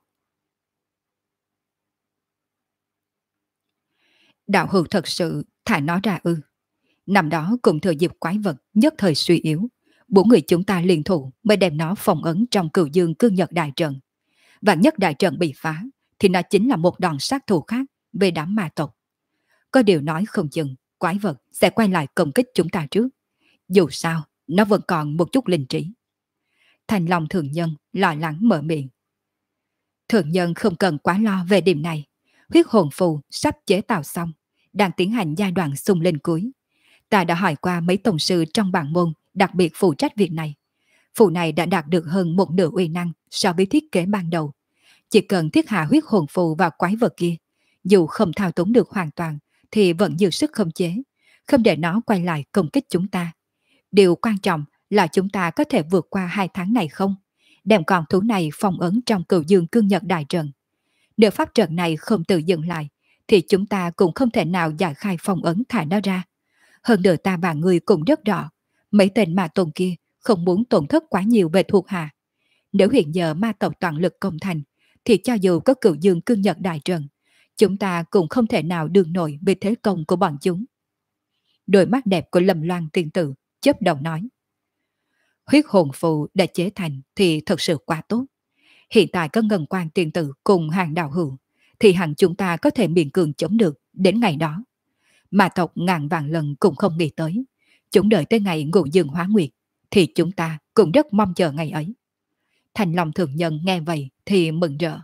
Đạo hữu thật sự thả nó ra ư? Năm đó cùng thừa dịp quái vật nhất thời suy yếu, bốn người chúng ta liên thủ mới đem nó phong ấn trong cửu dương cương nhật đại trận. Và nhất đại trận bị phá, thì nó chính là một đòn sát thủ khác về đám ma tộc. Có điều nói không chừng, quái vật sẽ quay lại công kích chúng ta trước. Dù sao, nó vẫn còn một chút linh trí. Thành Long thường nhân lo lắng mở miệng. Thường nhân không cần quá lo về điểm này. Huyết hồn phù sắp chế tạo xong, đang tiến hành giai đoạn xung linh cuối. Ta đã hỏi qua mấy tổng sư trong bản môn đặc biệt phụ trách việc này. Phù này đã đạt được hơn một nửa uy năng so với thiết kế ban đầu. Chỉ cần thiết hạ huyết hồn phù vào quái vật kia, dù không thao túng được hoàn toàn, thì vẫn giữ sức khống chế, không để nó quay lại công kích chúng ta. Điều quan trọng là chúng ta có thể vượt qua 2 tháng này không? Đem con thú này phong ấn trong cửu dương cương nhật đại trận. Nếu pháp trận này không tự dừng lại, thì chúng ta cũng không thể nào giải khai phong ấn thả nó ra. Hơn nữa ta và người cũng rất rõ, mấy tên ma tông kia không muốn tổn thất quá nhiều về thuộc hạ. Nếu hiện giờ ma tộc toàn lực công thành, thì cho dù có cửu dương cương nhật đại trận, chúng ta cũng không thể nào đương nổi về thế công của bọn chúng. Đôi mắt đẹp của Lâm Loan tiên tử chớp đầu nói. Huyết hồn phù đã chế thành thì thật sự quá tốt. Hiện tại có Ngân Quan tiên tử cùng hàng đạo hữu, thì hẳn chúng ta có thể miễn cường chống được đến ngày đó. Mà tộc ngàn vạn lần cũng không nghĩ tới. Chúng đợi tới ngày ngũ dương hóa nguyệt, thì chúng ta cũng rất mong chờ ngày ấy. Thành lòng thường nhân nghe vậy thì mừng rỡ.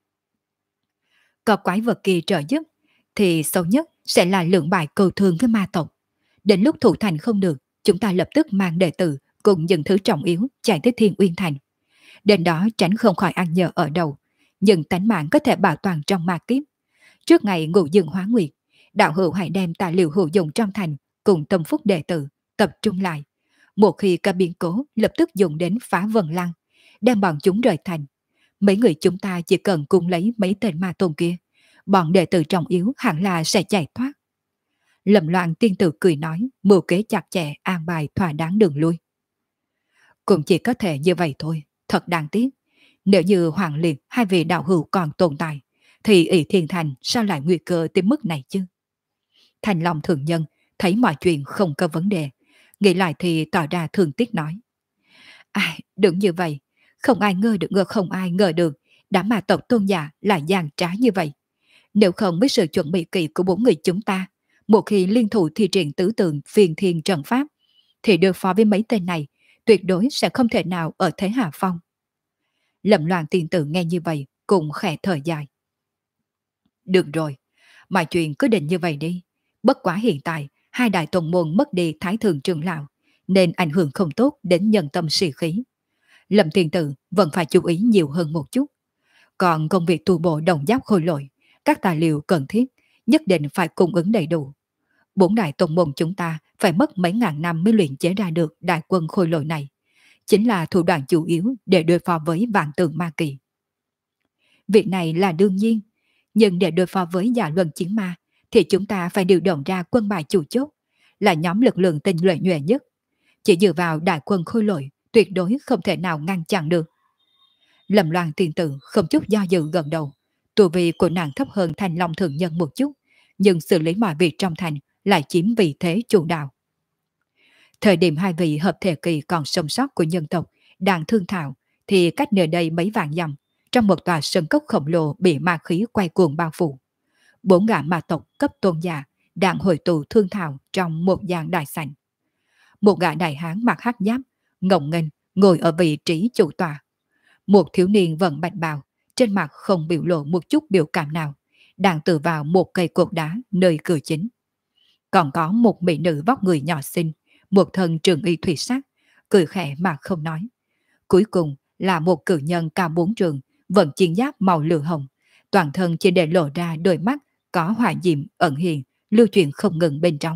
Có quái vật kia trợ giúp, thì sâu nhất sẽ là lượng bài cầu thương với ma tộc. Đến lúc thủ thành không được, chúng ta lập tức mang đệ tử cùng những thứ trọng yếu chạy tới Thiên Uyên Thành. Đến đó tránh không khỏi ăn nhờ ở đầu, nhưng tánh mạng có thể bảo toàn trong ma kiếp. Trước ngày ngũ dương hóa nguyệt, đạo hữu hãy đem tài liệu hữu dụng trong thành cùng tâm phúc đệ tử tập trung lại. Một khi có biến cố, lập tức dùng đến phá vần lăng, đem bọn chúng rời thành. Mấy người chúng ta chỉ cần cùng lấy mấy tên ma tôn kia, bọn đệ tử trọng yếu hẳn là sẽ chạy thoát. Lâm Loan tiên tử cười nói, mưu kế chặt chẽ an bài thỏa đáng đường lui. Cũng chỉ có thể như vậy thôi, thật đáng tiếc. Nếu như Hoàng Liệt hai vị đạo hữu còn tồn tại, thì ỷ Thiên Thành sao lại nguy cơ tới mức này chứ? Thành lòng thường nhân thấy mọi chuyện không có vấn đề, nghĩ lại thì tỏ ra thương tiếc nói. Ai, đừng như vậy, không ai ngờ được, đã mà tộc tôn giả là gian trá như vậy. Nếu không với sự chuẩn bị kỹ của bốn người chúng ta, một khi liên thủ thi triển tứ tượng phiền thiên trận pháp, thì đối phó với mấy tên này, tuyệt đối sẽ không thể nào ở thế hạ phong. Lâm Loan tiên tử nghe như vậy, cũng khẽ thở dài. Được rồi, mọi chuyện cứ định như vậy đi. Bất quá hiện tại, hai đại tông môn mất đi thái thượng trưởng lão, nên ảnh hưởng không tốt đến nhân tâm sĩ khí. Lâm tiên tử vẫn phải chú ý nhiều hơn một chút. Còn công việc tu bổ đồng giáp khôi lỗi, các tài liệu cần thiết, nhất định phải cung ứng đầy đủ. Bốn đại tông môn chúng ta phải mất mấy ngàn năm mới luyện chế ra được đại quân khôi lỗi này. Chính là thủ đoạn chủ yếu để đối phó với vạn tượng ma kỳ. Việc này là đương nhiên, nhưng để đối phó với Dạ Luân Chiến Ma, thì chúng ta phải điều động ra quân bài chủ chốt, là nhóm lực lượng tinh nhuệ nhuệ nhất. Chỉ dựa vào đại quân khôi lỗi, tuyệt đối không thể nào ngăn chặn được. Lâm Loan tiên tử không chút do dự gần đầu. Tu vi của nàng thấp hơn Thành Long thường nhân một chút, nhưng xử lý mọi việc trong thành lại chiếm vị thế chủ đạo. Thời điểm hai vị hợp thể kỳ còn sống sót của nhân tộc đang thương thảo, thì cách nơi đây mấy vạn dặm, trong một tòa sân cốc khổng lồ bị ma khí quay cuồng bao phủ. Bốn gã ma tộc cấp tôn giả đang hội tụ thương thảo trong một gian đại sảnh. Một gã đại hán mặc hắc giáp, ngọng nghênh ngồi ở vị trí chủ tọa. Một thiếu niên vận bạch bào, trên mặt không biểu lộ một chút biểu cảm nào, đang tựa vào một cây cột đá nơi cửa chính. Còn có một mỹ nữ vóc người nhỏ xinh, một thân trường y thủy sắc, cười khẽ mà không nói. Cuối cùng là một cử nhân cao 4 trường, vận chiến giáp màu lửa hồng, toàn thân chỉ để lộ ra đôi mắt có hỏa diệm ẩn hiện, lưu truyền không ngừng bên trong.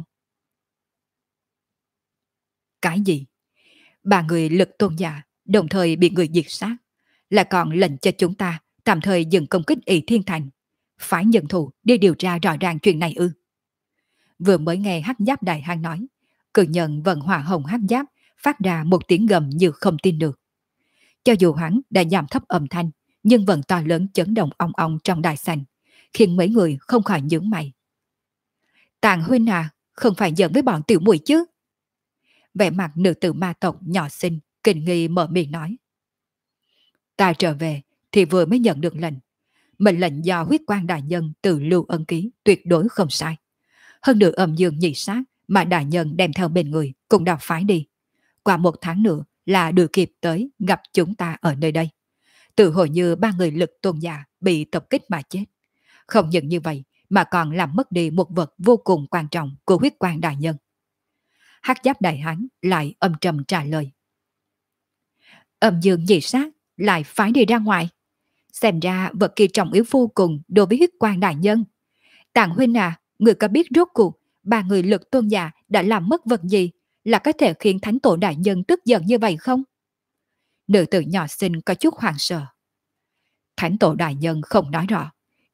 Cái gì? Ba người lực tôn giả đồng thời bị người diệt sát, là còn lệnh cho chúng ta tạm thời dừng công kích ỷ Thiên Thành, phải nhận thù đi điều tra rõ ràng chuyện này ư? Vừa mới nghe hắc giáp đại hán nói, cử nhân vận hỏa hồng hắc giáp phát ra một tiếng gầm như không tin được. Cho dù hắn đã giảm thấp âm thanh, nhưng vẫn to lớn chấn động ong ong trong đại sảnh, khiến mấy người không khỏi nhướng mày. Tàng huynh à, không phải giận với bọn tiểu muội chứ? Vẻ mặt nữ tử ma tộc nhỏ xinh, kinh nghi mở miệng nói. Ta trở về thì vừa mới nhận được lệnh. Mệnh lệnh do huyết quan đại nhân từ Lưu Ân ký tuyệt đối không sai. Hơn nữa âm dương nhị sát mà đại nhân đem theo bên người cũng đã phái đi. Qua 1 tháng nữa là được kịp tới gặp chúng ta ở nơi đây. Tự hồi như 3 người lực tôn giả bị tập kích mà chết. Không những như vậy mà còn làm mất đi một vật vô cùng quan trọng của huyết quan đại nhân. Hắc giáp đại hán lại âm trầm trả lời. Âm dương nhị sát lại phái đi ra ngoài. Xem ra vật kỳ trọng yếu vô cùng đối với huyết quan đại nhân. Tàng huynh à, người có biết rốt cuộc 3 người lực tôn giả đã làm mất vật gì là có thể khiến thánh tổ đại nhân tức giận như vậy không? Nữ tử nhỏ xinh có chút hoảng sợ. Thánh tổ đại nhân không nói rõ,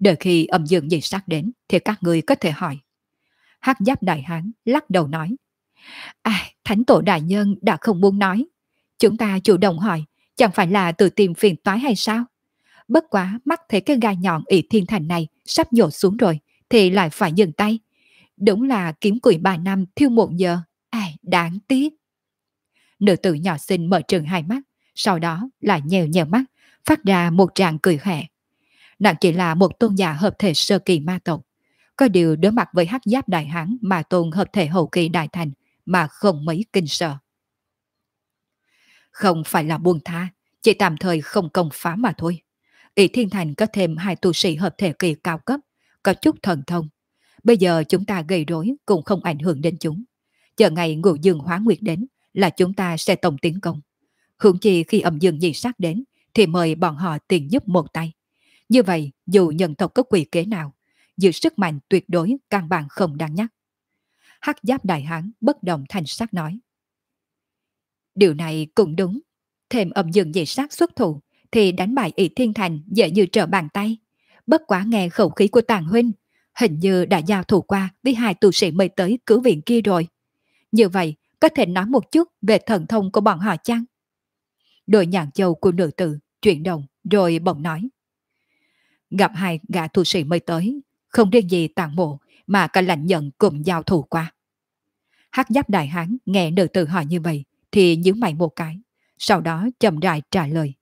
Đợi khi âm dương nhị sắc đến thì các ngươi có thể hỏi. Hắc giáp đại hán lắc đầu nói. Thánh tổ đại nhân đã không muốn nói. Chúng ta chủ động hỏi, chẳng phải là tự tìm phiền toái hay sao? Bất quá mắt thấy cái gai nhọn ỷ thiên thành này sắp nhổ xuống rồi, thì lại phải dừng tay. Đúng là kiếm củi 3 năm thiêu 1 giờ. Đáng tiếc. Nữ tử nhỏ xinh mở trừng hai mắt, sau đó lại nhèo nhèo mắt, phát ra một tràng cười khẽ. Nàng chỉ là một tôn giả hợp thể sơ kỳ ma tộc. Có điều đối mặt với hắc giáp đại hán mà tôn hợp thể hậu kỳ đại thành mà không mấy kinh sợ. Không phải là buông tha, chỉ tạm thời không công phá mà thôi. Ỷ Thiên Thành có thêm 2 tu sĩ hợp thể kỳ cao cấp, có chút thần thông. Bây giờ chúng ta gây rối cũng không ảnh hưởng đến chúng. Chờ ngày ngũ dương hóa nguyệt đến là chúng ta sẽ tổng tiến công. Hưởng chi khi âm dương nhị sát đến thì mời bọn họ tiền giúp một tay. Như vậy dù nhân tộc có quỷ kế nào, giữ sức mạnh tuyệt đối căn bản không đáng nhắc. Hắc giáp đại hán bất động thanh sắc nói. Điều này cũng đúng. Thêm âm dương nhị sát xuất thủ thì đánh bại Ỷ Thiên Thành dễ như trở bàn tay. Bất quá nghe khẩu khí của Tàng huynh, hình như đã giao thủ qua với 2 tu sĩ mới tới cứu viện kia rồi. Như vậy, có thể nói một chút về thần thông của bọn họ chăng? Đôi nhãn châu của nữ tử chuyển động rồi bỗng nói. Gặp 2 gã tu sĩ mới tới, không riêng gì Tàng mộ mà cả lãnh nhận cùng giao thủ qua. Hắc giáp đại hán nghe nữ tử hỏi như vậy thì nhíu mày một cái, sau đó chậm rãi trả lời.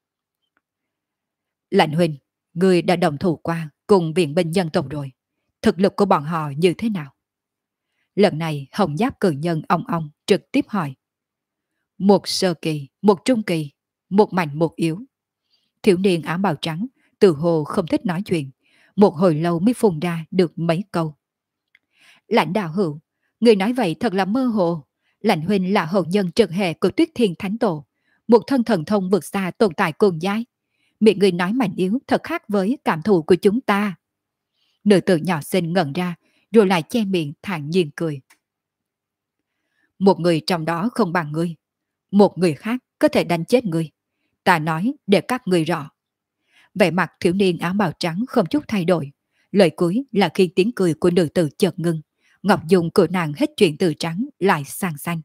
Lãnh huynh, người đã đồng thủ qua cùng viện binh dân tộc rồi. Thực lực của bọn họ như thế nào? Lần này hồng giáp cử nhân ong trực tiếp hỏi. Một sơ kỳ, một trung kỳ, một mạnh một yếu. Thiếu niên áo bào trắng, từ hồ không thích nói chuyện. Một hồi lâu mới phun ra được mấy câu. Lãnh đạo hữu, người nói vậy thật là mơ hồ. Lãnh huynh là hậu nhân trực hệ của Tuyết Thiên Thánh Tổ. Một thân thần thông vượt xa tồn tại cùng giai. Miệng người nói mạnh yếu thật khác với cảm thụ của chúng ta. Nữ tử nhỏ xinh ngẩn ra, rồi lại che miệng thản nhiên cười. Một người trong đó không bằng ngươi. Một người khác có thể đánh chết ngươi. Ta nói để các ngươi rõ. Vẻ mặt thiếu niên áo bào trắng không chút thay đổi. Lời cuối là khi tiếng cười của nữ tử chợt ngưng. Ngọc Dung của nàng hết chuyện từ trắng lại sang xanh.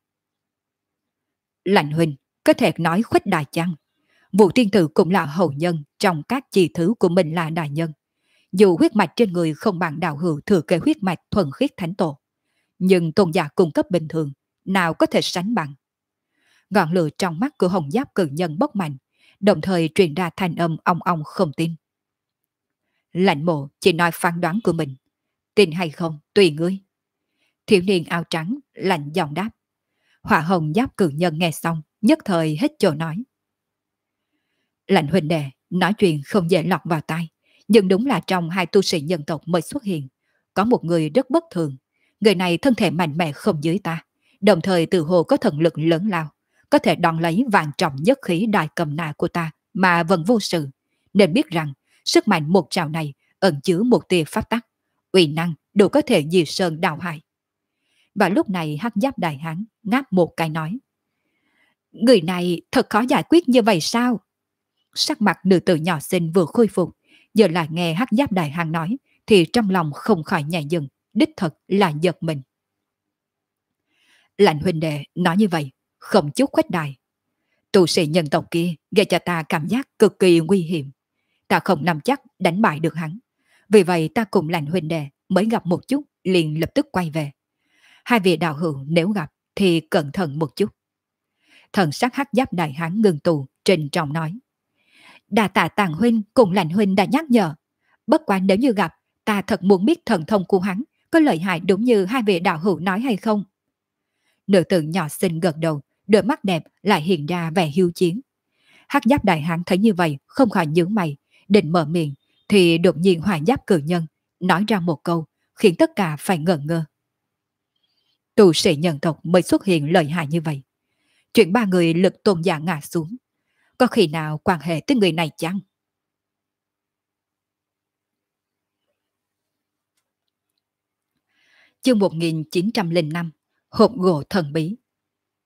Lãnh huynh, có thể nói khuếch đại chăng? Vũ Tiên Tử cũng là hậu nhân trong các chi thứ của mình là đại nhân. Dù huyết mạch trên người không bằng đạo hữu thừa kế huyết mạch thuần khiết thánh tổ, nhưng tôn giả cung cấp bình thường nào có thể sánh bằng. Ngọn lửa trong mắt của hồng giáp cử nhân bốc mạnh, đồng thời truyền ra thanh âm ong không tin. Lãnh mộ chỉ nói phán đoán của mình, tin hay không tùy ngươi. Thiếu niên áo trắng lạnh giọng đáp. Hỏa hồng giáp cử nhân nghe xong nhất thời hết chỗ nói. Lãnh huynh đệ nói chuyện không dễ lọt vào tai, nhưng đúng là trong 2 tu sĩ nhân tộc mới xuất hiện, có một người rất bất thường. Người này thân thể mạnh mẽ không dưới ta, đồng thời tự hồ có thần lực lớn lao, có thể đòn lấy vạn trọng nhất khí đại cầm nã của ta mà vẫn vô sự, nên biết rằng sức mạnh một trào này ẩn chứa một tia pháp tắc, uy năng đủ có thể diệt sơn đào hải. Và lúc này hắc giáp đại hán ngáp một cái nói. Người này thật khó giải quyết như vậy sao? Sắc mặt nữ tử nhỏ xinh vừa khôi phục, giờ lại nghe hắc giáp đại hán nói thì trong lòng không khỏi nhẹ dừng, đích thật là giật mình. Lãnh huynh đệ nói như vậy, không chút khuếch đại. Tu sĩ nhân tộc kia gây cho ta cảm giác cực kỳ nguy hiểm. Ta không nắm chắc đánh bại được hắn. Vì vậy ta cùng lãnh huynh đệ mới gặp một chút liền lập tức quay về. 2 vị đạo hữu nếu gặp thì cẩn thận một chút. Thần sắc hắc giáp đại hán ngưng tù, trình trọng nói. Đà tạ Tàng huynh cùng lãnh huynh đã nhắc nhở. Bất quá nếu như gặp, ta thật muốn biết thần thông của hắn có lợi hại đúng như 2 vị đạo hữu nói hay không. Nữ tử nhỏ xinh gật đầu, đôi mắt đẹp lại hiện ra vẻ hiếu chiến. Hắc giáp đại hán thấy như vậy không khỏi nhướng mày, định mở miệng thì đột nhiên hỏa giáp cử nhân nói ra một câu khiến tất cả phải ngẩn ngơ. Tu sĩ nhân tộc mới xuất hiện lợi hại như vậy. Chuyện 3 người lực tôn giả ngã xuống, có khi nào quan hệ tới người này chăng? Chương 1905 Hộp gỗ thần bí.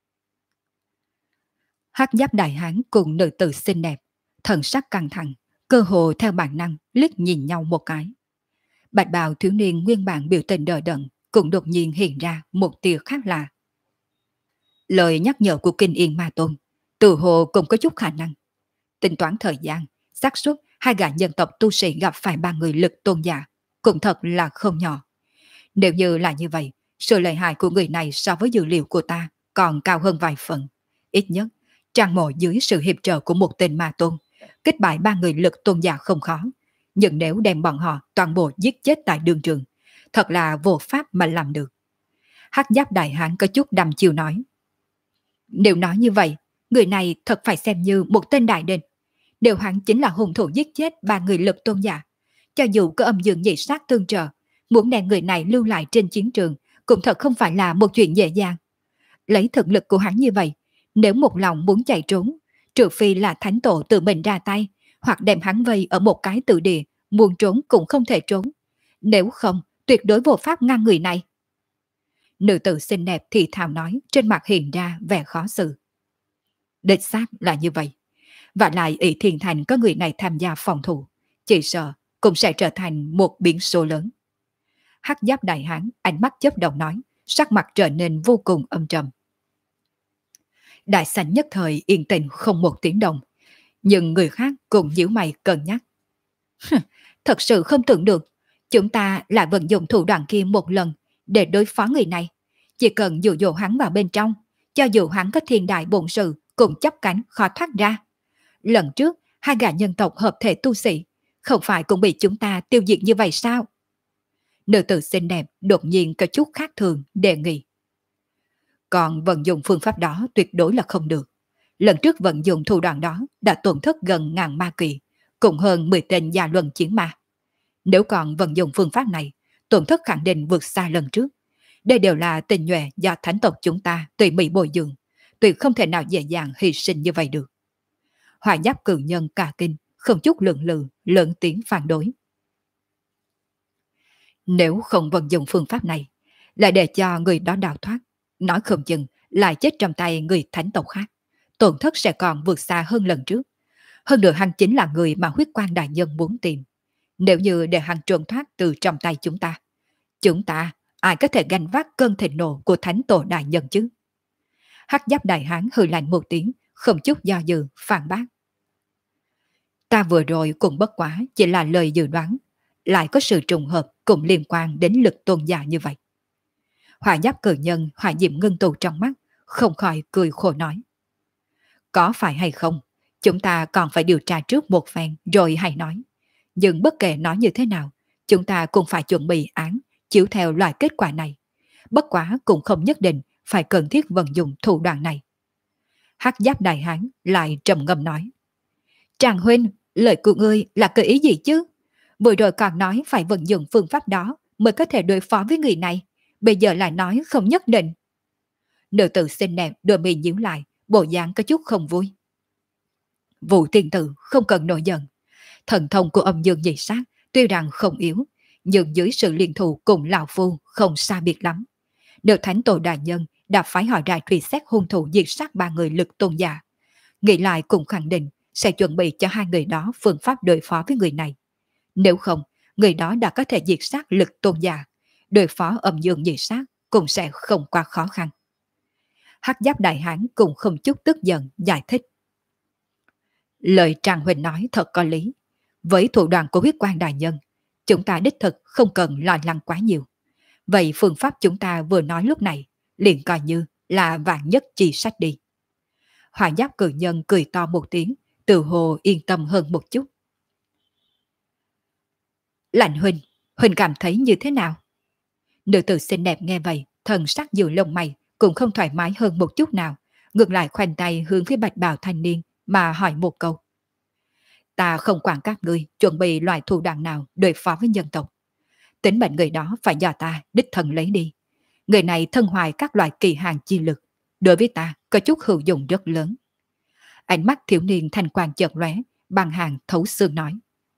Hắc giáp đại hán cùng nữ tử xinh đẹp, thần sắc căng thẳng, cơ hồ theo bản năng liếc nhìn nhau một cái. Bạch bào thiếu niên nguyên bản biểu tình đờ đẫn cũng đột nhiên hiện ra một tia khác lạ. Lời nhắc nhở của Kinh Yên Ma Tôn tự hồ cũng có chút khả năng. Tính toán thời gian, xác suất hai gã nhân tộc tu sĩ gặp phải ba người lực tôn giả cũng thật là không nhỏ. Nếu như là như vậy, sự lợi hại của người này so với dữ liệu của ta còn cao hơn vài phần. Ít nhất, Trang Mộ dưới sự hiệp trợ của một tên ma tôn, kết bại ba người lực tôn giả không khó. Nhưng nếu đem bọn họ toàn bộ giết chết tại đường trường, thật là vô pháp mà làm được. Hắc Giáp Đại Hán có chút đăm chiêu nói. Nếu nói như vậy, người này thật phải xem như một tên đại địch. Nếu hắn chính là hung thủ giết chết ba người lực tôn giả, cho dù có âm dương nhị sát tương trợ, muốn đem người này lưu lại trên chiến trường cũng thật không phải là một chuyện dễ dàng. Lấy thực lực của hắn như vậy, nếu một lòng muốn chạy trốn, trừ phi là thánh tổ tự mình ra tay, hoặc đem hắn vây ở một cái tự địa, muốn trốn cũng không thể trốn. Nếu không, tuyệt đối vô pháp ngăn người này. Nữ tử xinh đẹp thì thào nói, trên mặt hiện ra vẻ khó xử. Đích xác là như vậy. Và lại Ỷ Thiên Thành có người này tham gia phòng thủ, chỉ sợ cũng sẽ trở thành một biến số lớn. Hắc Giáp Đại Hán ánh mắt chớp động nói, sắc mặt trở nên vô cùng âm trầm. Đại sảnh nhất thời yên tĩnh không một tiếng động, nhưng người khác cũng nhíu mày cân nhắc. Thật sự không tưởng được, chúng ta lại vận dụng thủ đoạn kia một lần để đối phó người này. Chỉ cần dụ dỗ hắn vào bên trong, cho dù hắn có thiên đại bổn sự cũng chấp cánh khó thoát ra. Lần trước, hai gã nhân tộc hợp thể tu sĩ, không phải cũng bị chúng ta tiêu diệt như vậy sao? Nữ tử xinh đẹp đột nhiên có chút khác thường đề nghị. Còn vận dụng phương pháp đó tuyệt đối là không được. Lần trước vận dụng thủ đoạn đó đã tổn thất gần ngàn ma kỳ, cùng hơn 10 tên gia luân chiến ma. Nếu còn vận dụng phương pháp này, tổn thất khẳng định vượt xa lần trước. Đây đều là tình nhuệ do thánh tộc chúng ta tùy mỹ bồi dưỡng, tuyệt không thể nào dễ dàng hy sinh như vậy được. Hỏa Giáp cử nhân cả kinh, không chút lượng lự, lớn tiếng phản đối. Nếu không vận dụng phương pháp này, lại để cho người đó đào thoát, nói không chừng lại chết trong tay người thánh tộc khác, tổn thất sẽ còn vượt xa hơn lần trước. Hơn nữa hắn chính là người mà huyết quan đại nhân muốn tìm. Nếu như để hắn trốn thoát từ trong tay chúng ta ai có thể gánh vác cơn thịnh nộ của thánh tổ đại nhân chứ? Hắc Giáp Đại Hán hừ lạnh một tiếng, không chút do dự phản bác. Ta vừa rồi cũng bất quá chỉ là lời dự đoán, lại có sự trùng hợp cũng liên quan đến lực tôn giả như vậy. Hỏa Giáp cử nhân hỏa diệm ngưng tụ trong mắt, không khỏi cười khổ nói. Có phải hay không, chúng ta còn phải điều tra trước một phen rồi hay nói. Nhưng bất kể nói như thế nào, chúng ta cũng phải chuẩn bị án, chiếu theo loại kết quả này. Bất quá cũng không nhất định phải cần thiết vận dụng thủ đoạn này. Hắc Giáp Đại Hán lại trầm ngâm nói. Tràng huynh, lời của ngươi là cơ ý gì chứ? Vừa rồi còn nói phải vận dụng phương pháp đó mới có thể đối phó với người này. Bây giờ lại nói không nhất định. Nữ tử xinh đẹp đôi mi nhíu lại, bộ dáng có chút không vui. Vũ tiên tử không cần nổi giận. Thần thông của âm dương nhị sát tuy rằng không yếu, nhưng dưới sự liên thủ cùng lão phu không xa biệt lắm. Nếu thánh tổ đại nhân đã phái họ ra truy xét hung thủ diệt sát ba người lực tôn giả, nghĩ lại cũng khẳng định sẽ chuẩn bị cho hai người đó phương pháp đối phó với người này. Nếu không, người đó đã có thể diệt sát lực tôn giả, đối phó âm dương nhị sát cũng sẽ không quá khó khăn. Hắc Giáp Đại Hán cũng không chút tức giận giải thích. Lời Trang Huỳnh nói thật có lý. Với thủ đoạn của huyết quan đại nhân, chúng ta đích thực không cần lo lắng quá nhiều. Vậy phương pháp chúng ta vừa nói lúc này liền coi như là vạn nhất chi sách đi. Hỏa Giáp cử nhân cười to một tiếng, tự hồ yên tâm hơn một chút. Lạnh Huỳnh cảm thấy như thế nào? Nữ tử xinh đẹp nghe vậy, thần sắc dù lông mày cũng không thoải mái hơn một chút nào, ngược lại khoanh tay hướng phía bạch bào thanh niên mà hỏi một câu. Ta không quản các ngươi chuẩn bị loại thủ đoạn nào đối phó với nhân tộc. Tính mệnh người đó phải do ta đích thân lấy đi. Người này thân hoài các loại kỳ hàng chi lực, đối với ta có chút hữu dụng rất lớn. Ánh mắt thiếu niên thanh quang chợt lóe, bằng hàng thấu xương nói.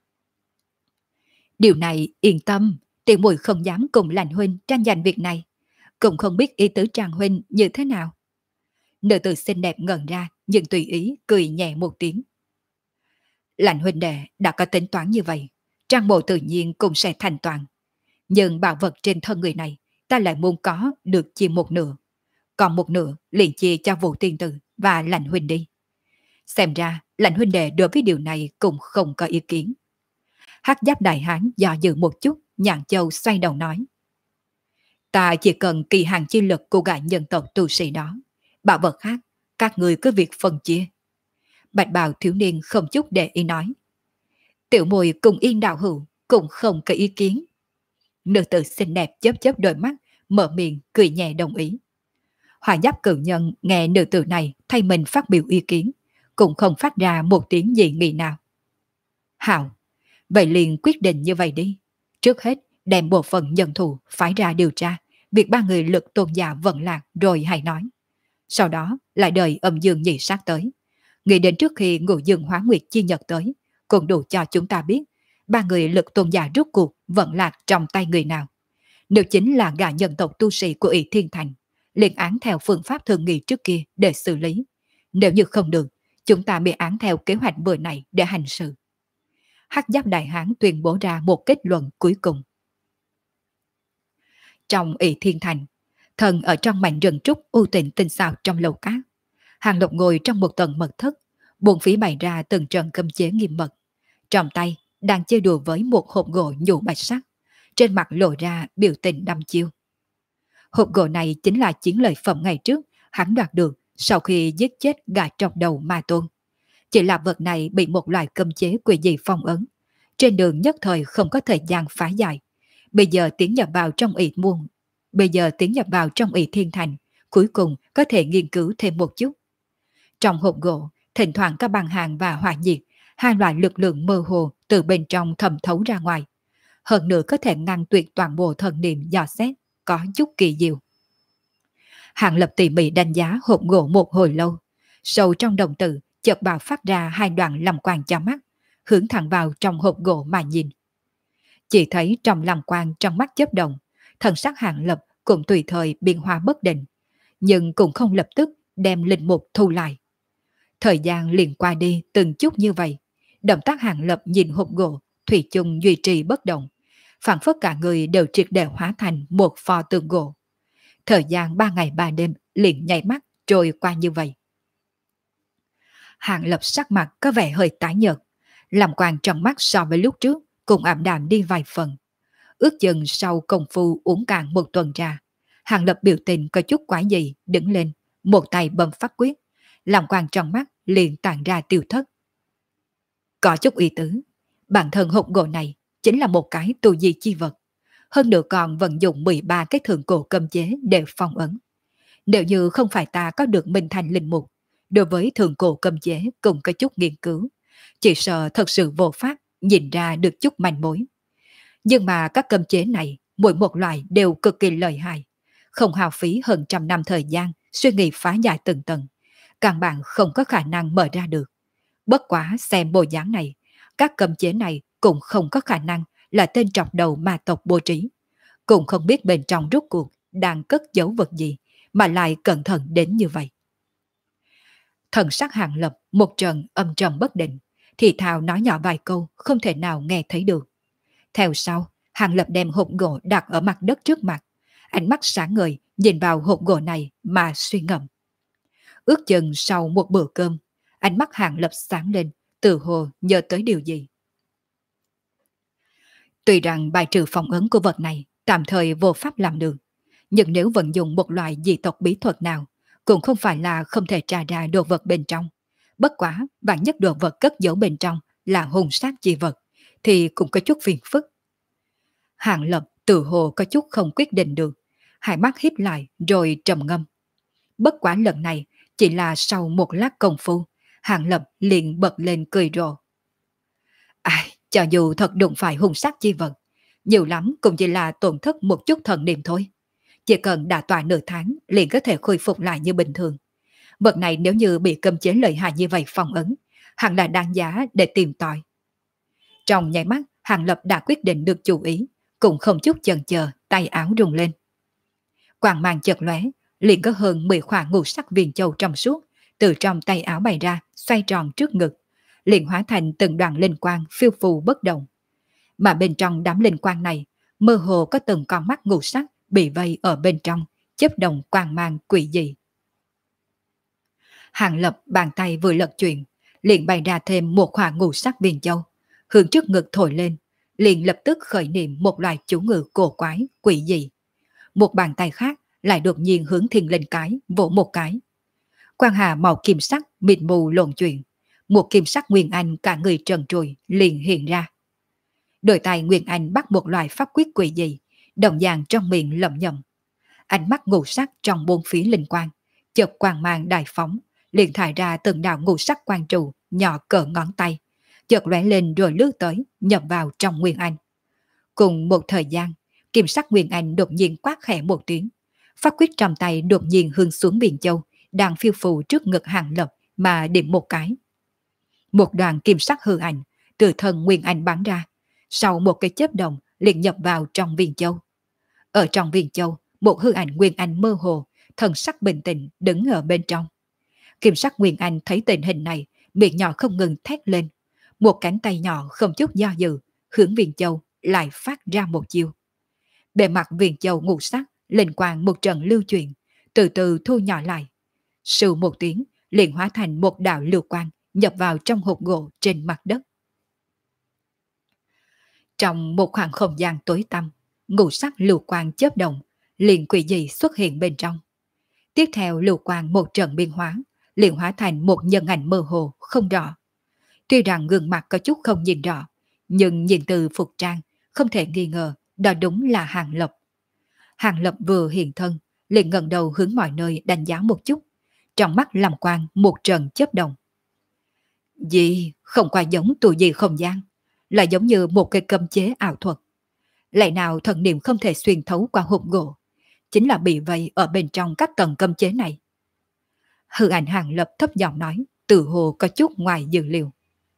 Điều này yên tâm, tiểu muội không dám cùng Lạnh huynh tranh giành việc này, cũng không biết ý tứ Trang huynh như thế nào. Nữ tử xinh đẹp ngẩn ra, nhưng tùy ý cười nhẹ một tiếng. Lạnh huynh đệ đã có tính toán như vậy, trang bộ tự nhiên cũng sẽ thành toàn. Nhưng bảo vật trên thân người này, ta lại muốn có được chia một nửa. Còn một nửa liền chia cho Vũ Tiên Tử và Lạnh huynh đi. Xem ra, Lạnh huynh đệ đối với điều này cũng không có ý kiến. Hắc Giáp Đại Hán do dự một chút, Nhạn Châu xoay đầu nói. Ta chỉ cần kỳ hàng chi lực của gã nhân tộc tu sĩ đó. Bảo vật khác, các người cứ việc phân chia. Bạch bào thiếu niên không chút để ý nói. Tiểu mùi cùng Yên đạo hữu cũng không có ý kiến. Nữ tử xinh đẹp chớp chớp đôi mắt, mở miệng cười nhẹ đồng ý. Hỏa Giáp cự nhân nghe nữ tử này thay mình phát biểu ý kiến, cũng không phát ra một tiếng dị nghị nào. Hảo, vậy liền quyết định như vậy đi. Trước hết đem bộ phận nhân thủ phái ra điều tra việc ba người Lực tôn giả vận lạc rồi hãy nói. Sau đó lại đợi âm dương nhị sát tới. Nghĩ đến trước khi ngũ dương hóa nguyệt chi nhật tới, cũng đủ cho chúng ta biết ba người Lực tôn giả rốt cuộc vận lạc trong tay người nào. Nếu chính là gã nhân tộc tu sĩ của ỷ Thiên Thành, liền án theo phương pháp thường nghị trước kia để xử lý. Nếu như không được, chúng ta bị án theo kế hoạch vừa này để hành sự. Hắc Giáp Đại Hán tuyên bố ra một kết luận cuối cùng. Trong ỷ Thiên Thành, thần ở trong mảnh rừng trúc u tịnh tinh xảo trong lầu cát. Hàng Lộc ngồi trong một tầng mật thất, buồn phí bày ra từng trận cấm chế nghiêm mật. Trong tay đang chơi đùa với một hộp gỗ nhũ bạch sắc, trên mặt lộ ra biểu tình đăm chiêu. Hộp gỗ này chính là chiến lợi phẩm ngày trước hắn đoạt được sau khi giết chết gã trọc đầu Ma Tôn. Chỉ là vật này bị một loại cấm chế quỷ dị phong ấn, trên đường nhất thời không có thời gian phá giải. Bây giờ tiến nhập vào trong ỷ Thiên Thành, cuối cùng có thể nghiên cứu thêm một chút. Trong hộp gỗ, thỉnh thoảng có băng hàng và hỏa nhiệt, hai loại lực lượng mơ hồ từ bên trong thẩm thấu ra ngoài. Hơn nữa có thể ngăn tuyệt toàn bộ thần niệm dò xét, có chút kỳ diệu. Hàng Lập tỉ mỉ đánh giá hộp gỗ một hồi lâu, sâu trong đồng tử chợt bạo phát ra hai đoạn làm quang cho mắt, hướng thẳng vào trong hộp gỗ mà nhìn. Chỉ thấy trong làm quang trong mắt chớp động, thần sắc Hàng Lập cũng tùy thời biến hóa bất định, nhưng cũng không lập tức đem linh mục thu lại. Thời gian liền qua đi từng chút như vậy, động tác Hàng Lập nhìn hộp gỗ, thủy chung duy trì bất động, phảng phất cả người đều triệt để hóa thành một pho tượng gỗ. Thời gian 3 ngày 3 đêm liền nhảy mắt trôi qua như vậy. Hàng Lập sắc mặt có vẻ hơi tái nhợt, làm quang trong mắt so với lúc trước cũng ảm đạm đi vài phần. Ước chừng sau công phu uống cạn một tuần trà, Hàng Lập biểu tình có chút quái dị, đứng lên, một tay bấm phát quyết, làm quang trong mắt liền tàn ra tiêu thất. Có chút ý tứ, bản thân hộp gỗ này chính là một cái tu di chi vật, hơn nữa còn vận dụng 13 cái thượng cổ cấm chế để phong ấn. Nếu như không phải ta có được Minh Thành linh mục, đối với thượng cổ cấm chế cũng có chút nghiên cứu, chỉ sợ thật sự vô pháp nhìn ra được chút manh mối. Nhưng mà các cấm chế này, mỗi một loại đều cực kỳ lợi hại, không hao phí hơn 100 năm thời gian suy nghĩ phá giải từng tầng, căn bản không có khả năng mở ra được. Bất quá xem bộ dáng này, các cấm chế này cũng không có khả năng là tên trọc đầu ma tộc bố trí, cũng không biết bên trong rốt cuộc đang cất giấu vật gì mà lại cẩn thận đến như vậy. Thần sắc Hàng Lập một trận âm trầm bất định, thì thào nói nhỏ vài câu không thể nào nghe thấy được. Theo sau, Hàng Lập đem hộp gỗ đặt ở mặt đất trước mặt, ánh mắt sáng ngời nhìn vào hộp gỗ này mà suy ngẫm. Ước chừng sau một bữa cơm, ánh mắt Hàng Lập sáng lên, tự hồ nhớ tới điều gì. Tuy rằng bài trừ phong ấn của vật này tạm thời vô pháp làm được, nhưng nếu vận dụng một loại dị tộc bí thuật nào, cũng không phải là không thể tra ra đồ vật bên trong. Bất quá, vạn nhất đồ vật cất giấu bên trong là hung sát chi vật, thì cũng có chút phiền phức. Hàng Lập tự hồ có chút không quyết định được, hai mắt híp lại rồi trầm ngâm. Bất quá lần này, chỉ là sau một lát công phu, Hàng Lập liền bật lên cười rộ. Ai, cho dù thật đụng phải hung sát chi vật, nhiều lắm cũng chỉ là tổn thất một chút thần niệm thôi. Chỉ cần đã tọa nửa tháng liền có thể khôi phục lại như bình thường. Vật này nếu như bị cấm chế lợi hại như vậy phong ấn, hẳn là đáng giá để tìm tòi. Trong nháy mắt, Hàng Lập đã quyết định được chủ ý, cũng không chút chần chờ, tay áo rung lên. Quang mang chợt lóe, liền có hơn 10 khỏa ngũ sắc viền châu trong suốt từ trong tay áo bày ra, xoay tròn trước ngực, liền hóa thành từng đoàn linh quang phiêu phù bất động. Mà bên trong đám linh quang này, mơ hồ có từng con mắt ngũ sắc bị vây ở bên trong, chớp động quang mang quỷ dị. Hàng Lập bàn tay vừa lật chuyển, liền bày ra thêm một khỏa ngũ sắc viên châu, hướng trước ngực thổi lên, liền lập tức khởi niệm một loài chú ngữ cổ quái, quỷ dị. Một bàn tay khác lại đột nhiên hướng thiên linh cái, vỗ một cái. Quang hà màu kim sắc mịt mù lộn chuyển, một kim sắc Nguyên Anh cả người trần trụi liền hiện ra. Đôi tay Nguyên Anh bắt một loài pháp quyết quỷ dị, đồng dạng trong miệng lẩm nhẩm. Ánh mắt ngũ sắc trong bốn phía linh quang, chợt quang mang đại phóng, liền thải ra từng đạo ngũ sắc quang trụ nhỏ cỡ ngón tay, chợt lóe lên rồi lướt tới, nhập vào trong Nguyên Anh. Cùng một thời gian, kim sắc Nguyên Anh đột nhiên quát khẽ một tiếng, pháp quyết trong tay đột nhiên hướng xuống biển châu, đang phiêu phù trước ngực Hàng Lập mà điểm một cái. Một đoàn kim sắc hư ảnh từ thân Nguyên Anh bắn ra, sau một cái chớp động liền nhập vào trong viên châu. Ở trong viên châu, một hư ảnh Nguyên Anh mơ hồ, thần sắc bình tĩnh đứng ở bên trong. Kim sắc Nguyên Anh thấy tình hình này, miệng nhỏ không ngừng thét lên. Một cánh tay nhỏ không chút do dự, hướng viên châu lại phát ra một chiêu. Bề mặt viên châu ngũ sắc, linh quang một trận lưu chuyển, từ từ thu nhỏ lại. Sưu một tiếng, liền hóa thành một đạo lưu quang, nhập vào trong hộp gỗ trên mặt đất. Trong một khoảng không gian tối tăm, ngũ sắc lưu quang chớp động, liền quỷ dị xuất hiện bên trong. Tiếp theo lưu quang một trận biến hóa, liền hóa thành một nhân ảnh mơ hồ, không rõ. Tuy rằng gương mặt có chút không nhìn rõ, nhưng nhìn từ phục trang, không thể nghi ngờ, đó đúng là Hàng Lập. Hàng Lập vừa hiện thân, liền ngẩng đầu hướng mọi nơi đánh giá một chút, trong mắt làm quang một trận chớp động. Gì không qua giống tù gì không gian, là giống như một cái cấm chế ảo thuật. Lại nào thần niệm không thể xuyên thấu qua hộp gỗ, chính là bị vây ở bên trong các tầng cấm chế này. Hư ảnh Hàng Lập thấp giọng nói, từ hồ có chút ngoài dự liệu.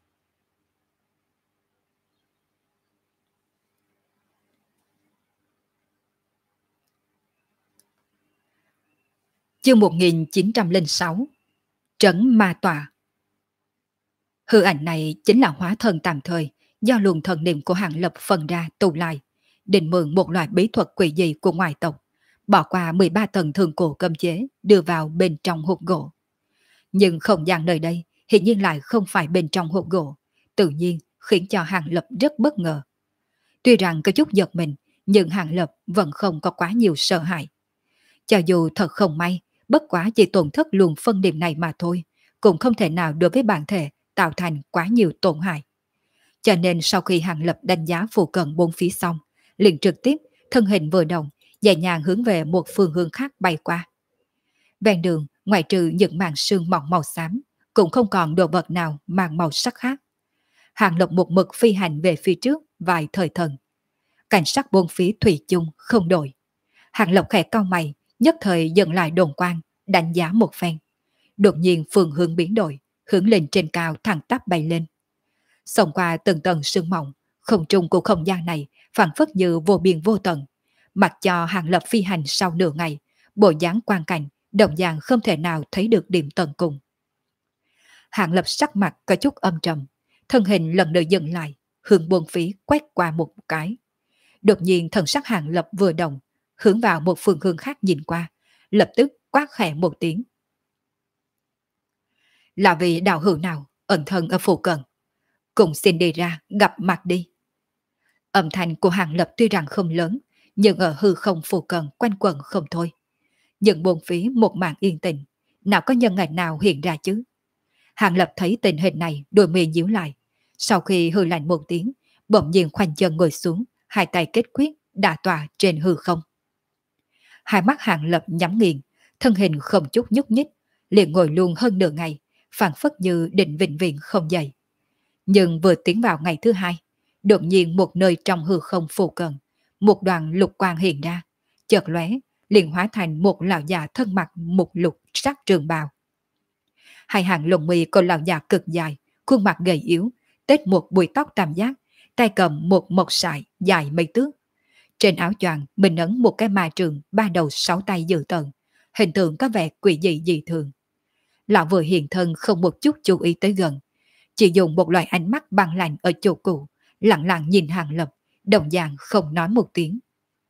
Chương 1906 Trấn Ma Tọa. Hư ảnh này chính là hóa thân tạm thời do luồng thần niệm của Hàng Lập phân ra tụ lại, định mượn một loại bí thuật quỷ dị của ngoại tộc, bỏ qua 13 tầng thường cổ cấm chế đưa vào bên trong hộp gỗ. Nhưng không gian nơi đây hiện nhiên lại không phải bên trong hộp gỗ, tự nhiên khiến cho Hàng Lập rất bất ngờ. Tuy rằng có chút giật mình, nhưng Hàng Lập vẫn không có quá nhiều sợ hãi. Cho dù thật không may, bất quá chỉ tổn thất luồng phân điểm này mà thôi, cũng không thể nào đối với bản thể tạo thành quá nhiều tổn hại. Cho nên sau khi Hàng Lập đánh giá phù cận bốn phía xong, liền trực tiếp thân hình vừa động, nhẹ nhàng hướng về một phương hướng khác bay qua. Ven đường, ngoại trừ những màn sương mỏng màu xám, cũng không còn đồ vật nào mang màu sắc khác. Hàng Lập một mực phi hành về phía trước vài thời thần. Cảnh sắc bốn phía thủy chung không đổi. Hàng Lập khẽ cau mày, nhất thời dừng lại đồn quang, đánh giá một phen. Đột nhiên phương hướng biến đổi, hướng lên trên cao thẳng tắp bay lên. Xông qua từng tầng sương mỏng, không trung của không gian này phản phất như vô biên vô tận. Mặc cho Hàng Lập phi hành sau nửa ngày, bộ dáng quang cảnh đồng dạng không thể nào thấy được điểm tận cùng. Hàng Lập sắc mặt có chút âm trầm, thân hình lần nữa dừng lại, hướng buông phía quét qua một cái. Đột nhiên thần sắc Hàng Lập vừa động, hướng vào một phương hướng khác nhìn qua, lập tức quát khẽ một tiếng. Là vì đạo hữu nào ẩn thân ở phụ cận, cùng xin đi ra gặp mặt đi. Âm thanh của Hàng Lập tuy rằng không lớn, nhưng ở hư không phụ cận quanh quẩn không thôi. Nhưng bốn phía một màn yên tĩnh, nào có nhân ảnh nào hiện ra chứ. Hàng Lập thấy tình hình này, đôi mi nhíu lại. Sau khi hư lạnh một tiếng, bỗng nhiên khoanh chân ngồi xuống, hai tay kết quyết, đả tọa trên hư không. Hai mắt Hàng Lập nhắm nghiền, thân hình không chút nhúc nhích, liền ngồi luôn hơn nửa ngày, phản phất như định vĩnh viễn không dậy. Nhưng vừa tiến vào ngày thứ hai, đột nhiên một nơi trong hư không phù cận, một đoàn lục quang hiện ra, chợt lóe, liền hóa thành một lão già thân mặc một lục sắc trường bào. Hai hàng lông mi của lão già cực dài, khuôn mặt gầy yếu, tết một bụi tóc tam giác, tay cầm một mộc sải dài mấy thước. Trên áo choàng mình ấn một cái ma trường ba đầu sáu tay dữ tợn, hình tượng có vẻ quỷ dị dị thường. Lão vừa hiện thân không một chút chú ý tới gần, chỉ dùng một loại ánh mắt băng lạnh ở chỗ cũ, lặng lặng nhìn Hàng Lập, đồng dạng không nói một tiếng.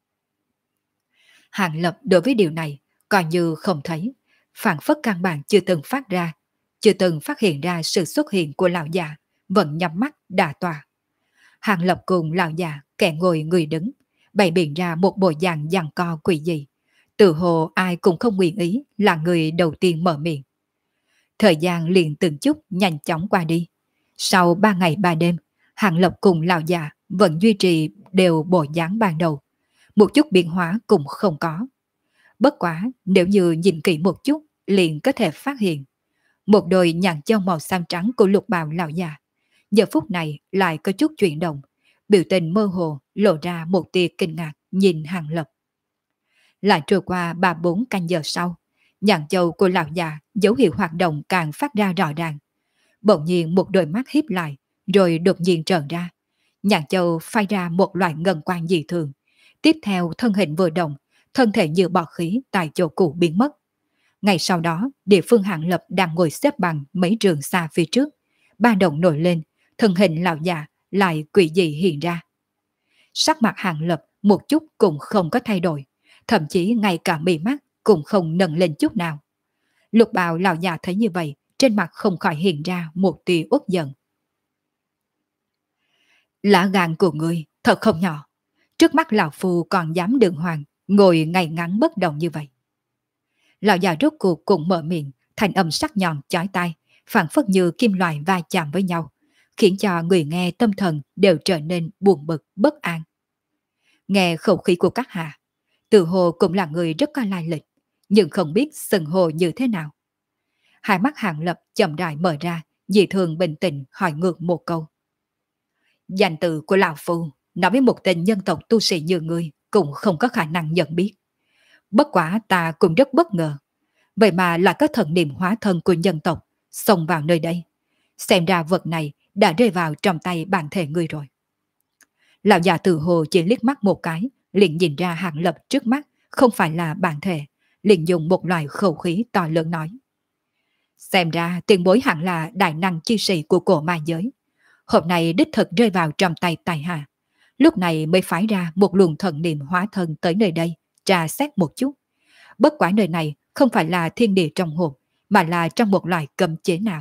Hàng Lập đối với điều này, coi như không thấy, phản phất căn bản chưa từng phát ra, chưa từng phát hiện ra sự xuất hiện của lão già, vẫn nhắm mắt đà tòa. Hàng Lập cùng lão già, kẻ ngồi người đứng, bày biện ra một bộ dạng giằng co quỷ dị. Tự hồ ai cũng không nguyện ý là người đầu tiên mở miệng. Thời gian liền từng chút nhanh chóng qua đi. Sau 3 ngày 3 đêm, Hàng Lập cùng lão già vẫn duy trì đều bộ dáng ban đầu. Một chút biến hóa cũng không có. Bất quá, nếu như nhìn kỹ một chút, liền có thể phát hiện. Một đôi nhàn châu màu xám trắng của lục bào lão già, giờ phút này lại có chút chuyển động, biểu tình mơ hồ lộ ra một tia kinh ngạc nhìn Hàng Lập. Lại trôi qua 3-4 canh giờ sau, nhàn châu của lão già dấu hiệu hoạt động càng phát ra rõ ràng. Bỗng nhiên một đôi mắt híp lại, rồi đột nhiên trợn ra. Nhàn châu phai ra một loại ngân quang dị thường. Tiếp theo thân hình vừa động, thân thể như bọt khí tại chỗ cũ biến mất. Ngay sau đó, địa phương Hàng Lập đang ngồi xếp bằng mấy trường xa phía trước. Ba động nổi lên, thân hình lão già lại quỷ dị hiện ra. Sắc mặt Hàng Lập một chút cũng không có thay đổi, thậm chí ngay cả mí mắt cũng không nâng lên chút nào. Lục bào lão già thấy như vậy, trên mặt không khỏi hiện ra một tia uất giận. Lá gan của ngươi thật không nhỏ, trước mắt lão phu còn dám đường hoàng, ngồi ngay ngắn bất động như vậy. Lão già rốt cuộc cũng mở miệng, thành âm sắc nhọn chói tai, phản phất như kim loại va chạm với nhau, khiến cho người nghe tâm thần đều trở nên buồn bực, bất an. Nghe khẩu khí của các hạ, tự hồ cũng là người rất có lai lịch, nhưng không biết xưng hồ như thế nào. Hai mắt Hàng Lập chậm rãi mở ra, dị thường bình tĩnh hỏi ngược một câu. Danh tự của lão phu nói với một tên nhân tộc tu sĩ như ngươi cũng không có khả năng nhận biết. Bất quả ta cũng rất bất ngờ, vậy mà lại có thần niệm hóa thân của nhân tộc xông vào nơi đây. Xem ra vật này đã rơi vào trong tay bản thể ngươi rồi. Lão già tự hồ chỉ liếc mắt một cái, liền nhìn ra Hàng Lập trước mắt không phải là bản thể, liền dùng một loại khẩu khí to lớn nói. Xem ra tiền bối hẳn là đại năng chi sĩ của cổ ma giới. Hôm nay đích thực rơi vào trong tay tài hạ. Lúc này mới phái ra một luồng thần niệm hóa thân tới nơi đây, tra xét một chút. Bất quả nơi này không phải là thiên địa trong hồn, mà là trong một loại cấm chế nào.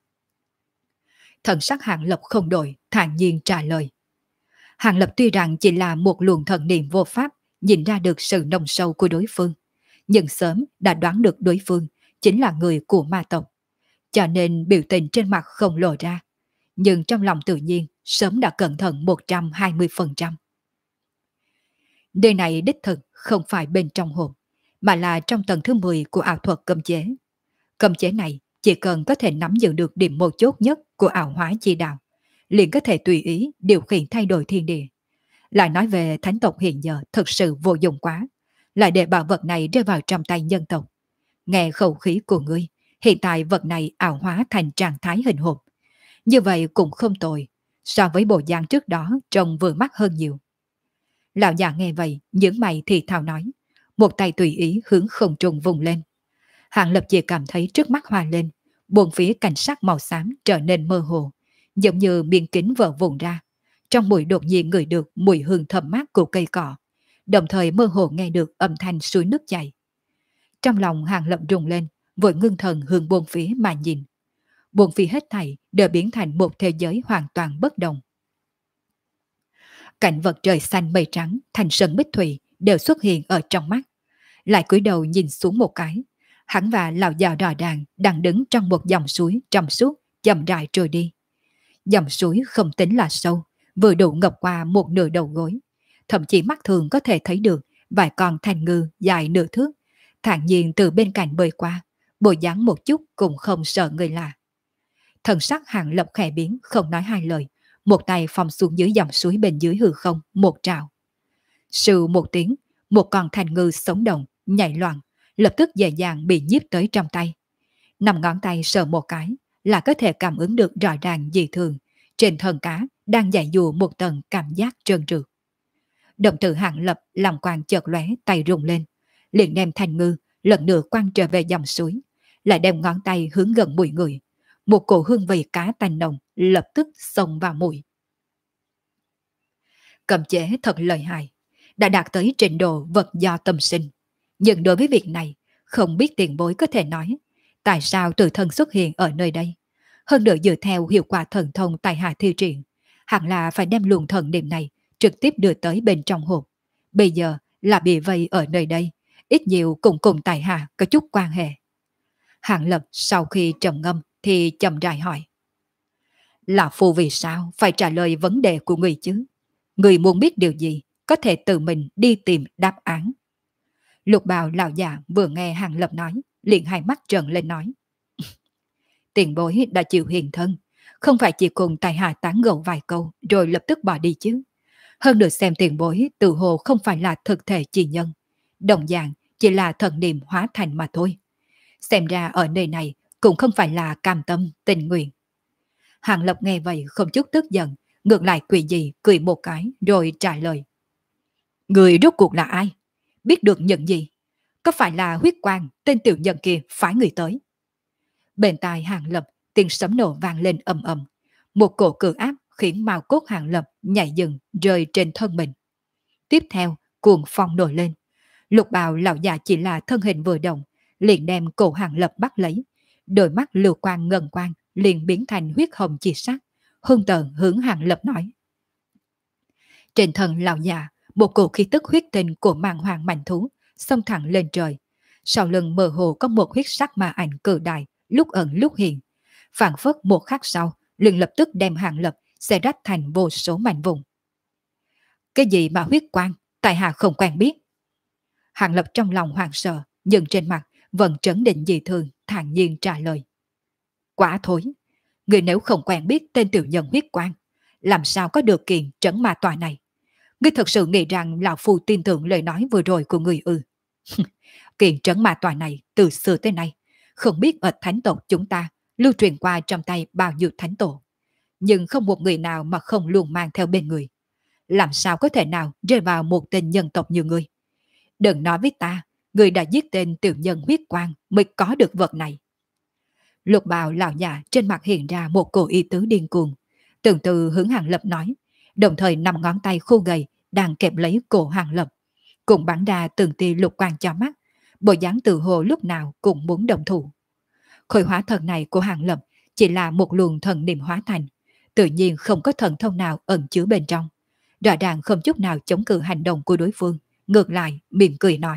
Thần sắc Hàng Lập không đổi, thản nhiên trả lời. Hàng Lập tuy rằng chỉ là một luồng thần niệm vô pháp, nhìn ra được sự nồng sâu của đối phương, nhưng sớm đã đoán được đối phương chính là người của ma tộc, cho nên biểu tình trên mặt không lộ ra, nhưng trong lòng tự nhiên sớm đã cẩn thận 120%. Nơi này đích thực không phải bên trong hồn, mà là trong tầng thứ 10 của ảo thuật cấm chế. Cấm chế này chỉ cần có thể nắm giữ được điểm mấu chốt nhất của ảo hóa chi đạo, liền có thể tùy ý điều khiển thay đổi thiên địa. Lại nói về thánh tộc hiện giờ thực sự vô dụng quá, lại để bảo vật này rơi vào trong tay nhân tộc. Nghe khẩu khí của ngươi, hiện tại vật này ảo hóa thành trạng thái hình hộp. Như vậy cũng không tồi, so với bộ dáng trước đó trông vừa mắt hơn nhiều. Lão già nghe vậy, nhướng mày thì thào nói, một tay tùy ý hướng không trung vùng lên. Hàng Lập chỉ cảm thấy trước mắt hoa lên, bốn phía cảnh sắc màu xám trở nên mơ hồ, giống như miếng kính vỡ vụn ra. Trong mũi đột nhiên ngửi được mùi hương thơm mát của cây cỏ, đồng thời mơ hồ nghe được âm thanh suối nước chảy. Trong lòng Hàng Lập rùng lên, vội ngưng thần hướng bốn phía mà nhìn. Bốn phía hết thảy đều biến thành một thế giới hoàn toàn bất đồng. Cảnh vật trời xanh mây trắng, thành sơn bích thủy đều xuất hiện ở trong mắt. Lại cúi đầu nhìn xuống một cái, hắn và lão già đò đàn đang đứng trong một dòng suối trong suốt, chậm rãi trôi đi. Dòng suối không tính là sâu, vừa đủ ngập qua một nửa đầu gối. Thậm chí mắt thường có thể thấy được vài con thanh ngư dài nửa thước, thản nhiên từ bên cạnh bơi qua, bộ dáng một chút cũng không sợ người lạ. Thần sắc Hàng Lập khẽ biến, không nói hai lời, một tay phòng xuống dưới dòng suối bên dưới hư không, một trào. Sưu một tiếng, một con thanh ngư sống động, nhảy loạn, lập tức dễ dàng bị nhiếp tới trong tay. Nằm ngón tay sờ một cái là có thể cảm ứng được rõ ràng dị thường, trên thân cá đang giải dụ một tầng cảm giác trơn trượt. Động tử Hàng Lập làm quang chợt lóe, tay rung lên, liền đem thanh ngư lần nữa quăng trở về dòng suối, lại đem ngón tay hướng gần mũi người, một cổ hương vị cá tanh nồng lập tức xông vào mũi. Cấm chế thật lợi hại, đã đạt tới trình độ vật do tâm sinh. Nhưng đối với việc này, không biết tiền bối có thể nói, tại sao tự thân xuất hiện ở nơi đây. Hơn nữa dựa theo hiệu quả thần thông tại hạ thi triển, hẳn là phải đem luồng thần niệm này trực tiếp đưa tới bên trong hộp. Bây giờ là bị vây ở nơi đây, ít nhiều cũng cùng tại hạ có chút quan hệ. Hạng Lập sau khi trầm ngâm thì chậm rãi hỏi. Lão Phu vì sao phải trả lời vấn đề của người chứ? Người muốn biết điều gì, có thể tự mình đi tìm đáp án. Lục bào lão già vừa nghe Hạng Lập nói, liền hai mắt trợn lên nói. Tiền bối đã chịu hiền thân, không phải chỉ cùng tài hạ tán gẫu vài câu rồi lập tức bỏ đi chứ. Hơn được xem tiền bối tự hồ không phải là thực thể chi nhân, đồng dạng chỉ là thần niệm hóa thành mà thôi. Xem ra ở nơi này cũng không phải là cam tâm, tình nguyện. Hàng Lập nghe vậy không chút tức giận, ngược lại quỷ dị cười một cái rồi trả lời. Người rốt cuộc là ai? Biết được những gì? Có phải là huyết quang tên tiểu nhân kia phái người tới? Bên tai Hàng Lập tiếng sấm nổ vang lên ầm ầm. Một cổ cự áp khiến mao cốt Hàng Lập nhảy dừng rơi trên thân mình. Tiếp theo cuồng phong nổi lên. Lục bào lão già chỉ là thân hình vừa động, liền đem cổ Hàng Lập bắt lấy. Đôi mắt lưu quang ngân quang liền biến thành huyết hồng chi sắc, hung tợn hướng Hàng Lập nói. Trên thân lão già, một cổ khí tức huyết tinh của màng hoàng mạnh thú xông thẳng lên trời. Sau lưng mơ hồ có một huyết sắc ma ảnh cự đại, lúc ẩn lúc hiện. Phản phất một khắc sau, liền lập tức đem Hàng Lập sẽ rách thành vô số mảnh vùng. Cái gì mà huyết quang, tại hạ không quen biết. Hàng Lập trong lòng hoảng sợ, nhưng trên mặt vẫn trấn định dị thường, thản nhiên trả lời. Quả thối, người nếu không quen biết tên tiểu nhân huyết quang, làm sao có được kiện trấn ma tòa này? Ngươi thật sự nghĩ rằng lão phu tin tưởng lời nói vừa rồi của người ư? Kiện trấn ma tòa này từ xưa tới nay, không biết ở thánh tộc chúng ta lưu truyền qua trong tay bao nhiêu thánh tổ, nhưng không một người nào mà không luôn mang theo bên người. Làm sao có thể nào rơi vào một tên nhân tộc như ngươi? Đừng nói với ta, ngươi đã giết tên tiểu nhân huyết quang mới có được vật này. Lục bào lão già trên mặt hiện ra một cổ ý tứ điên cuồng, từng từ hướng Hàng Lập nói, đồng thời nằm ngón tay khô gầy đang kẹp lấy cổ Hàng Lập, cùng bắn ra từng tia lục quang cho mắt, bộ dáng tự hồ lúc nào cũng muốn đồng thủ. Khối hóa thần này của Hàng Lập chỉ là một luồng thần niệm hóa thành, tự nhiên không có thần thông nào ẩn chứa bên trong, rõ ràng không chút nào chống cự hành động của đối phương, ngược lại mỉm cười nói.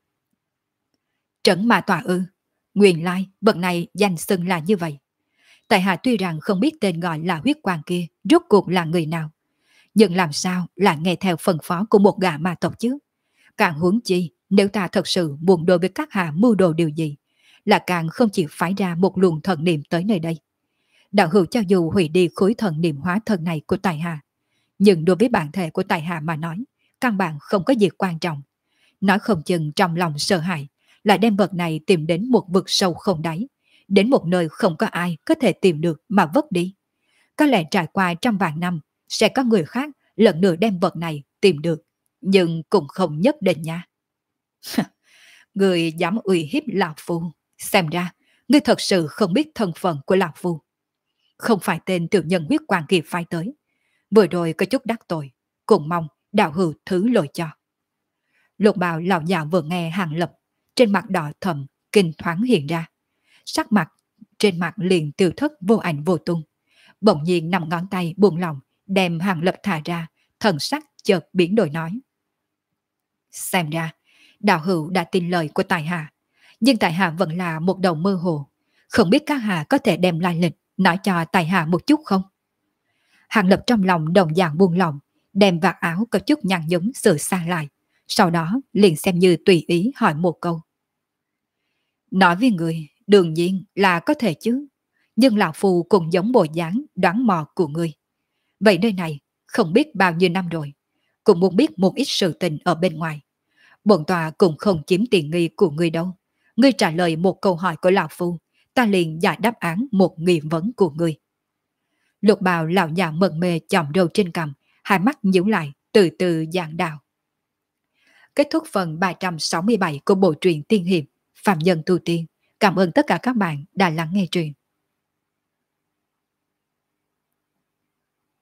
Trấn ma tòa ư? Nguyên lai vật này danh xưng là như vậy. Tại hạ tuy rằng không biết tên gọi là huyết quang kia rốt cuộc là người nào, nhưng làm sao là nghe theo phân phó của một gã ma tộc chứ? Càng huống chi nếu ta thật sự muốn đối với các hạ mưu đồ điều gì, là càng không chịu phái ra một luồng thần niệm tới nơi đây. Đạo hữu cho dù hủy đi khối thần niệm hóa thân này của tài hạ, nhưng đối với bản thể của tài hạ mà nói, căn bản không có gì quan trọng. Nói không chừng trong lòng sợ hãi, lại đem vật này tìm đến một vực sâu không đáy, đến một nơi không có ai có thể tìm được mà vứt đi. Có lẽ trải qua trăm vạn năm, sẽ có người khác lần nữa đem vật này tìm được, nhưng cũng không nhất định nha. Người dám uy hiếp Lão Phu, xem ra ngươi thật sự không biết thân phận của Lão Phu. Không phải tên tiểu nhân huyết quang kia phái tới, vừa rồi có chút đắc tội, cùng mong đạo hữu thứ lỗi cho. Lục bào lão già vừa nghe Hàng Lập, trên mặt đỏ thầm, kinh thoáng hiện ra. Sắc mặt trên mặt liền tiêu thất vô ảnh vô tung. Bỗng nhiên nằm ngón tay buông lòng, đem Hàng Lập thả ra, thần sắc chợt biến đổi nói. Xem ra, đạo hữu đã tin lời của tài hạ, nhưng tài hạ vẫn là một đầu mơ hồ. Không biết các hạ có thể đem lai lịch, nói cho tài hạ một chút không? Hàng Lập trong lòng đồng dạng buông lòng, đem vạt áo có chút nhăn nhúm sửa sang lại. Sau đó liền xem như tùy ý hỏi một câu. Nói với người, đương nhiên là có thể chứ, nhưng lão phu cũng giống bộ dáng đoán mò của ngươi. Vậy nơi này không biết bao nhiêu năm rồi, cũng muốn biết một ít sự tình ở bên ngoài. Bổn tòa cũng không chiếm tiền nghi của ngươi đâu. Ngươi trả lời một câu hỏi của lão phu, ta liền giải đáp án một nghi vấn của ngươi. Lục bào lão già mận mê chòm râu trên cằm, hai mắt nhíu lại, từ từ giảng đạo. Kết thúc phần 367 của bộ truyện tiên hiệp Phạm Nhân Tu Tiên. Cảm ơn tất cả các bạn đã lắng nghe truyện.